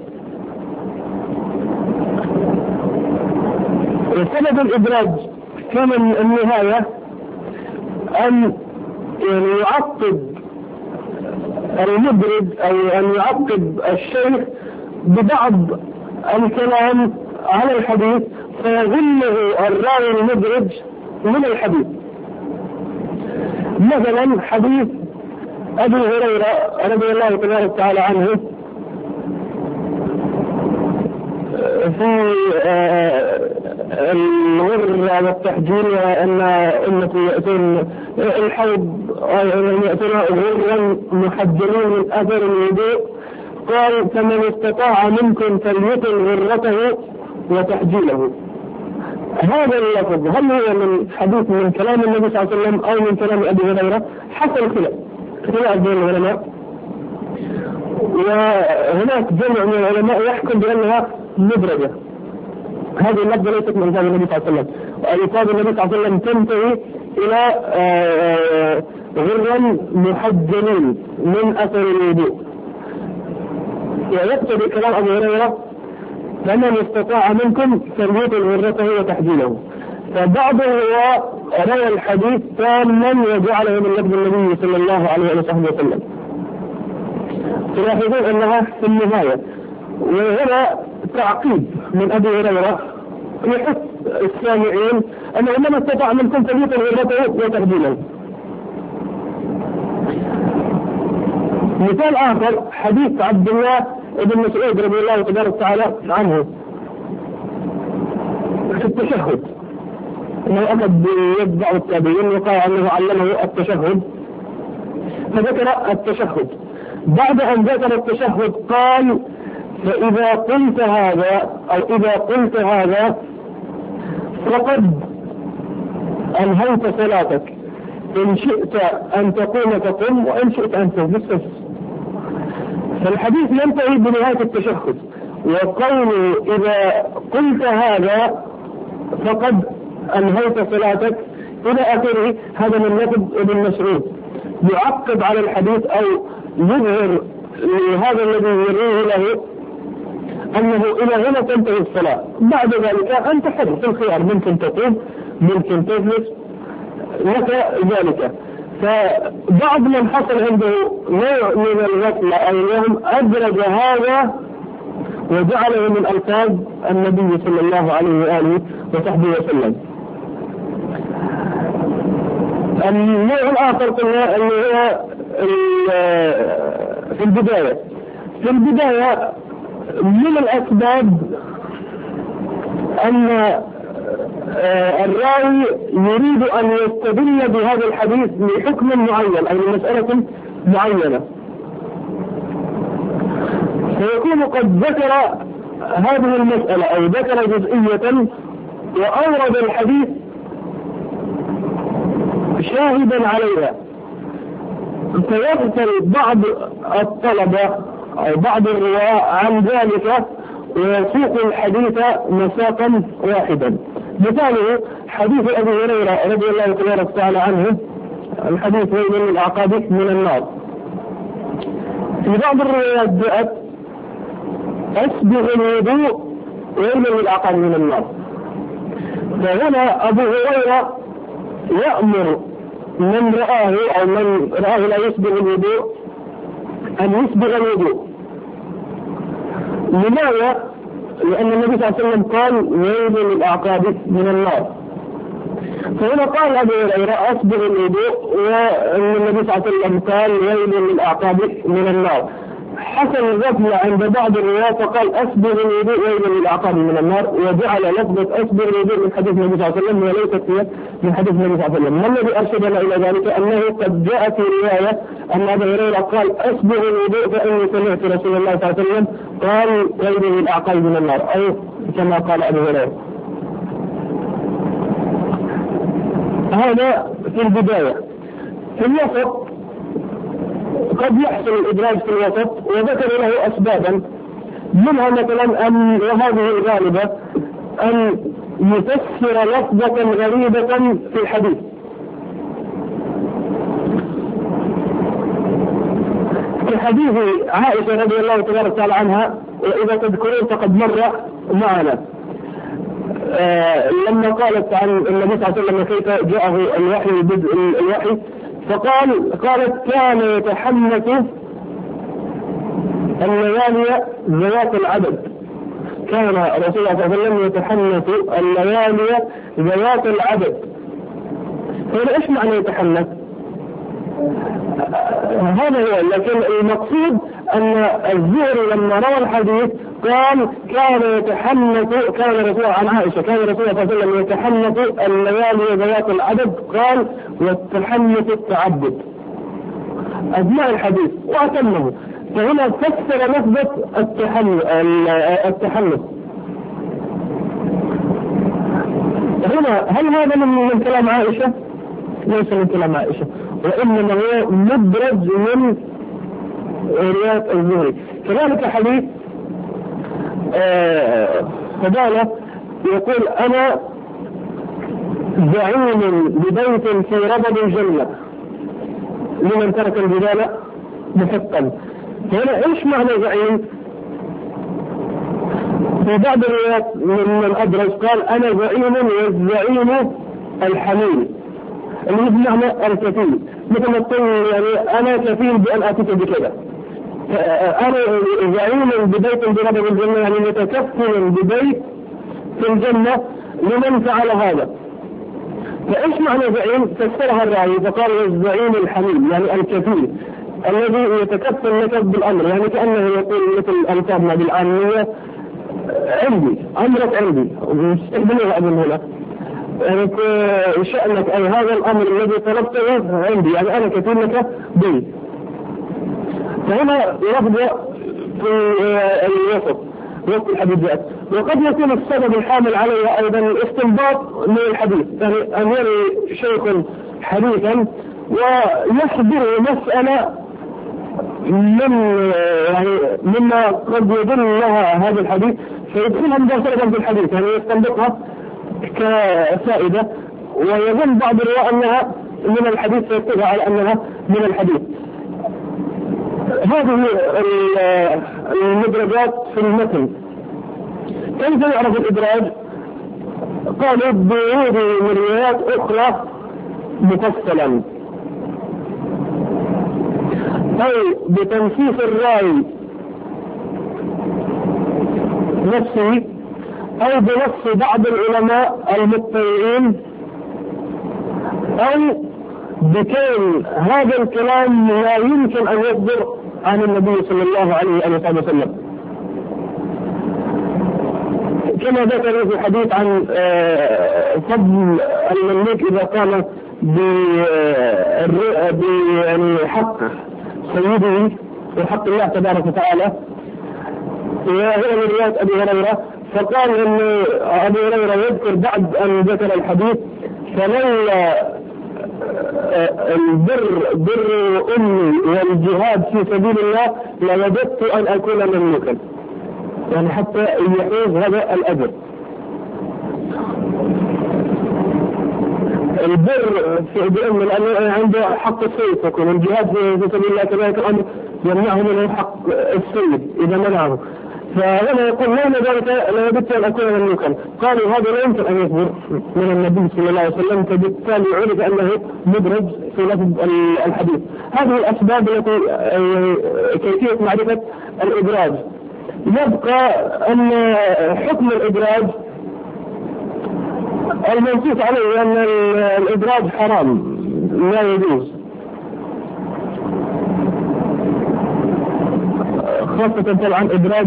وسبب الإدراج كان النهاية أن يعني يعقد المدرج أو أن يعقد الشيخ ببعض الكلام على الحديث فيظله الراوي المدرج من الحديث. مثلا حديث أبي هريرة رضي الله تبارك تعالى عنه في الغر والتحجير، وأن أمتي يأتون الحوض يأتون غرا محجلين من أثر الوضوء، قال فمن استطاع منكم فليطل غرته وتحجيله. هذا اللفظ هل هو من حديث من كلام النبي صلى الله عليه وسلم أو من كلام أبي هريرة؟ حصل خلاف خلاف بين العلماء، وهناك جمع من العلماء يحكم بأنها مدرجة. هذه اللفظة ليست من كلام النبي صلى الله عليه وسلم، وألفاظ النبي صلى الله عليه وسلم تنتهي إلى غرا محجلين من أثر الوضوء، ويقتضي كلام أبي هريرة فمن استطاع منكم فليطل غرته وتحجيله. فبعضه هو روى الحديث تاما وجعله من لفظ النبي صلى الله عليه وسلم. تلاحظون أنها في النهاية، وهنا تعقيب من أبي هريرة يحث السامعين أنه من استطاع منكم فليطل غرته وتحجيله. مثال آخر حديث عبد الله ابن مسعود رضي الله تبارك تعالى عنه في التشهد، انه اخذ بيتبع التابعين وقال انه علمه التشهد، فذكر التشهد. بعد ان ذكر التشهد قال فاذا قلت هذا او اذا قلت هذا فقد انهيت صلاتك، ان شئت ان تقوم تقوم وان شئت ان تجلس. فالحديث ينتهي بنهاية التشهد، وقوله إذا قلت هذا فقد أنهيت صلاتك إلى آخره، هذا من لفظ ابن مسعود يعقب على الحديث أو يظهر لهذا الذي يرويه له أنه إلى هنا تنتهي الصلاة، بعد ذلك أنت حر في الخيار، ممكن تقوم ممكن تجلس لك ذلك. فبعض من حصل عنده نوع من الغفلة أو الوهم أدرج هذا وجعله من ألفاظ النبي صلى الله عليه وآله وصحبه وسلم. النوع الآخر قلنا اللي هو في البداية. في البداية من الأسباب أن الراوي يريد أن يستدل بهذا الحديث لحكم معين أو لمسألة معينة، فيكون قد ذكر هذه المسألة أو ذكر جزئية وأورد الحديث شاهدا عليها، فيغفل بعض الطلبة أو بعض الرواة عن ذلك ويسوق الحديث مساقا واحدا. مثاله حديث أبي هريرة رضي الله تبارك وتعالى عنه، الحديث ويل للأعقاب من النار. في بعض الروايات جاءت أسبغ الوضوء ويل للأعقاب من النار. فهنا أبو هريرة يأمر من رآه أو من رآه لا يسبغ الوضوء أن يسبغ الوضوء. لماذا؟ لأن النبي صلى الله عليه وسلم قال ويل للأعقاب من النار. فهنا قال أبو هريرة أسبغ الوضوء، وأن النبي صلى الله عليه وسلم قال ويل للأعقاب من النار. حصل الغفلة عند بعض الرواة فقال أسبغ الوضوء ويل للأعقاب من النار، وجعل لفظة أسبغ الوضوء من حديث النبي صلى الله عليه وسلم وليست هي من حديث النبي صلى الله عليه وسلم. ما الذي أرشدنا إلى ذلك؟ أنه قد جاء في رواية أن أبو هريرة قال أسبغ الوضوء فإني سمعت رسول الله صلى الله عليه وسلم قال ويل للأعقاب من النار، أو كما قال أبو هريرة. هذا في البداية. في الوسط قد يحصل الإدراج في الوسط، وذكر له أسبابا، منها مثلا أن وهذه الغالبة أن يفسر لفظة غريبة في الحديث. في حديث عائشة رضي الله تبارك وتعالى عنها، وإذا تذكرون فقد مر معنا آه لما قالت عن النبي صلى الله عليه وسلم كيف جاءه الوحي بدء الوحي، فقال قالت كان يتحنث الليالي ذوات العدد. كان رسول الله صلى الله عليه وسلم يتحنث الليالي ذوات العدد. فهنا ايش معنى يتحنث؟ هذا هو، لكن المقصود أن الزهري لما روى الحديث قال كان يتحنث، كان رسول عن عائشة كان رسول الله صلى الله عليه وسلم يتحنث الليالي ذوات العدد، قال والتحنث التعبد، أجمع الحديث وأتمه. فهنا فسر لفظة التحنث. هنا هل هذا من كلام عائشة؟ ليس من كلام عائشة، وإنما هو مدرج من رواية الزهري. كذلك حديث فضالة يقول أنا زعيم ببيت في ربض الجنة لمن ترك الجبال محقا. هنا ايش معنى زعيم؟ في بعض الروايات من أدرج قال أنا زعيم، والزعيم الحميل اللي بمعنى الكفيل، مثل الطيب يعني أنا كفيل بأن أتيك بكذا. أنا زعيم ببيت بربض الجنة يعني متكفل ببيت في الجنة لمن فعل هذا. فإيش معنى زعيم؟ فسرها الراوي فقال الزعيم الحميل يعني الكفيل الذي يتكفل لك بالأمر، يعني كأنه يقول مثل ألفاظنا بالعامية عندي أمرك عندي استخدمها أبن هنا يعني شأنك أي هذا الأمر الذي طلبته عندي، يعني أنا كفيل لك به. فهنا لفظ في الوسط وسط الحديثات. وقد يكون السبب الحامل عليها أيضا الاستنباط من الحديث، يعني أن يروي شيخ حديثا ويحضر مسألة من يعني مما قد يدل لها هذا الحديث فيدخلها مباشرة في الحديث، يعني يستنبطها كفائدة، ويظن بعض الرواة أنها من الحديث فيتبع على أنها من الحديث. هذه المدرجات في المتن. كيف يعرف الإدراج؟ قالوا بورود من روايات أخرى مفصلا، أو بتنسيق الراوي نفسه، أو بنص بعض العلماء المطلعين، أو بكون هذا الكلام لا يمكن أن يصدر عن النبي صلى الله عليه وسلم، كما ذكر في الحديث عن فضل المملوك إذا قام بحق سيده وحق الله تبارك وتعالى. وهي من رواية أبي هريرة، فقال أن أبي هريرة يذكر بعد أن ذكر الحديث فلولا البر بر أمي والجهاد في سبيل الله لوددت أن أكون مملوكا، يعني حتى يحوز هذا الأجر. البر في بأم لأنه عنده حق السيد يكون الجهاد في سبيل الله كذلك أمر يمنعه منه حق السيد إذا منعه. فهنا يقول لون ذلك لوددت أن أكون مملوكا. قالوا هذا لا يمكن أن يصدر من النبي صلى الله عليه وسلم، فبالتالي عرف أنه مدرج في لفظ الحديث. هذه الأسباب التي كيفية معرفة الإدراج. يبقى أن حكم الإدراج المنصوص عليه أن الإدراج حرام لا يجوز، خاصة طبعا إدراج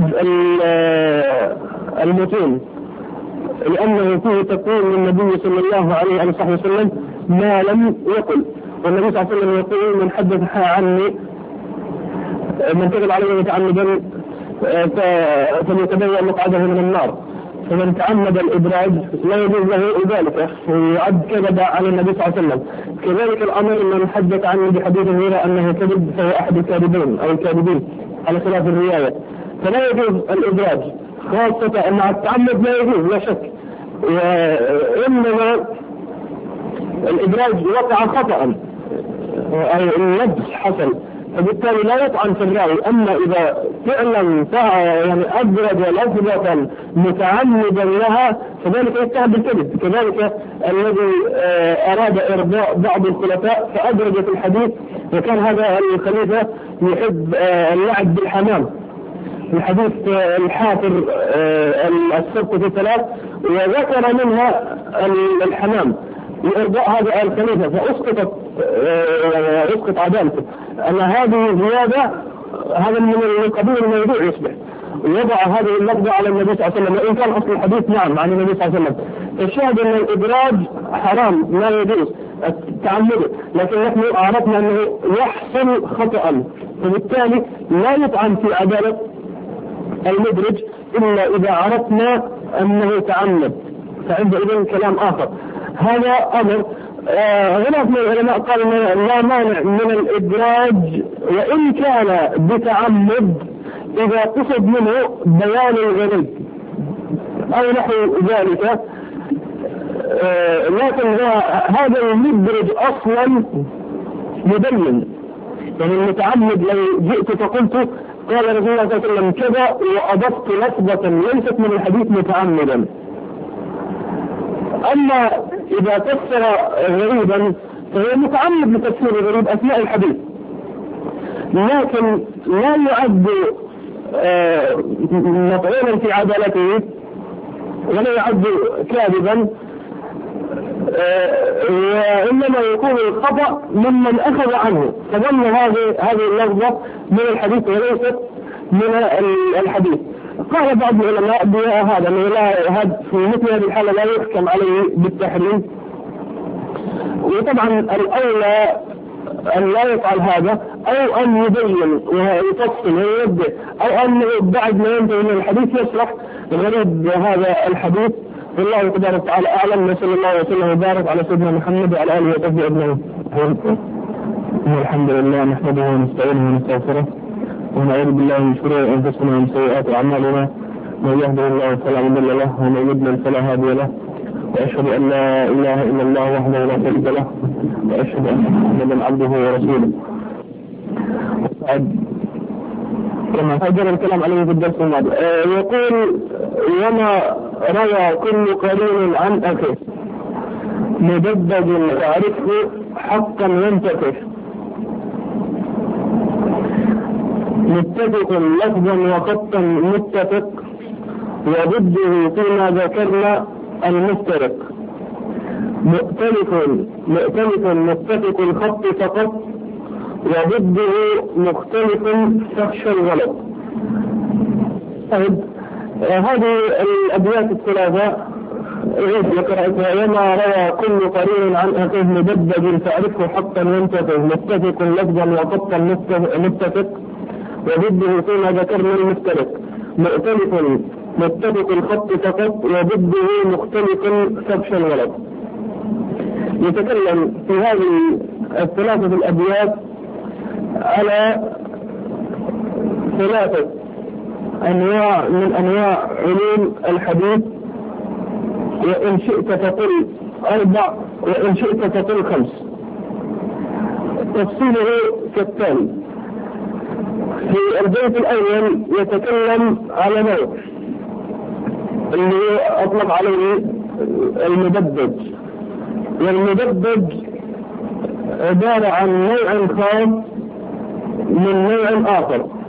المتون، لأنه فيه تقول للنبي صلى الله عليه وسلم ما لم يقل، والنبي صلى الله عليه وسلم يقول من حدث عني من كذب عليه متعمدا فليتبوأ مقعده من النار. فمن تعمد الإدراج لا يجوز له ذلك، يعد كذب على النبي صلى الله عليه وسلم. كذلك الأمر من حدث عني بحديث غير أنه كذب فهو أحد الكاذبين أو الكاذبين على خلاف الرواية، فلا يجوز الإدراج، خاصة أن التعمد لا يجوز لا شك، وإنما الإدراج وقع خطأ أو اللبس حصل، فبالتالي لا يطعن في الراوي. أما إذا فعلا يعني أدرج لفظة متعمدا لها فذلك يتهم بالكذب. كذلك الذي أراد إرضاء بعض الخلفاء فأدرج في الحديث، وكان هذا الخليفة يحب اللعب بالحمام، الحديث الحافر السبت في ثلاث وذكر منها الحمام لإرضاء هذا الخليفة، فأسقطت أسقط عدالته. أن هذه زيادة، هذا من قبيل الموضوع يصبح ويضع هذه اللفظة على النبي صلى الله عليه وسلم، وإن كان أصل الحديث نعم عن النبي صلى الله عليه وسلم. الشاهد أن الإدراج حرام لا يجوز التعمد، لكن نحن عرفنا أنه يحصل خطأ، فبالتالي لا يطعن في عدالة المدرج إلا إذا عرفنا أنه تعمد، فعندئذ كلام آخر. هذا أمر. هناك من العلماء قالوا لا مانع من الإدراج وإن كان بتعمد إذا قصد منه بيان الغريب أو نحو ذلك، لكن هذا المدرج أصلا مبين، يعني المتعمد لو جئت فقلت قال رسول الله صلى الله عليه وسلم كذا وأضفت لفظة ليست من الحديث متعمدا. أما إذا فسر غريبا فهو متعمد لتفسير الغريب أثناء الحديث، لكن لا يعد مطعونا في عدالته ولا يعد كاذبا، وإنما يكون الخطأ ممن أخذ عنه فظن هذه هذه اللفظة من الحديث وليست من الحديث. قال بعض العلماء بهذا أنه لا في مثل هذه الحالة لا يحكم عليه بالتحريم، وطبعا الأولى أن لا يفعل هذا أو أن يبين ويفصل ويوضح، أو أن بعد ما ينتهي من الحديث يشرح غريب هذا الحديث. والله تبارك وتعالى أعلم، وصلى الله وسلم وبارك على سيدنا محمد وعلى آله وصحبه أجمعين. الحمد لله نحمده ونستعينه ونستغفره ونعوذ بالله من شرور أنفسنا ومن سيئات أعمالنا، من يهده الله فلا مضل له ومن يضلل فلا هادي له، وأشهد أن لا إله إلا الله وحده لا شريك له، وأشهد أن محمدا عبده ورسوله. كما فجر الكلام عليه في الدرس الماضي يقول وما روى كل قرين عن أخيه مدبج تعرفه حقا ينتفه، متفق لفظا وخطا متفق، وضده فيما ذكرنا المفترق، مؤتلف مؤتلف متفق الخط فقط، وضده مختلف تخشى الغلط. طيب هذه الأبيات الثلاثة عيد يقرأتها وما روى كل قرين عن أخيه مدبج تعرفه حقا ينتفه، متفق لفظا وخطا متفق، وضده فيما ذكرنا المفترق، مؤتلف متفق الخط فقط، وضده مختلف تخشى الغلط. يتكلم في هذه الثلاثة الأبيات على ثلاثة أنواع من أنواع علوم الحديث، وإن شئت تقل أربع وإن شئت تقل خمس. تفصيله كالتالي: في البيت الأول يتكلم على نوع اللي أطلق عليه المدبج، والمدبج عبارة عن نوع خاص من نوع آخر.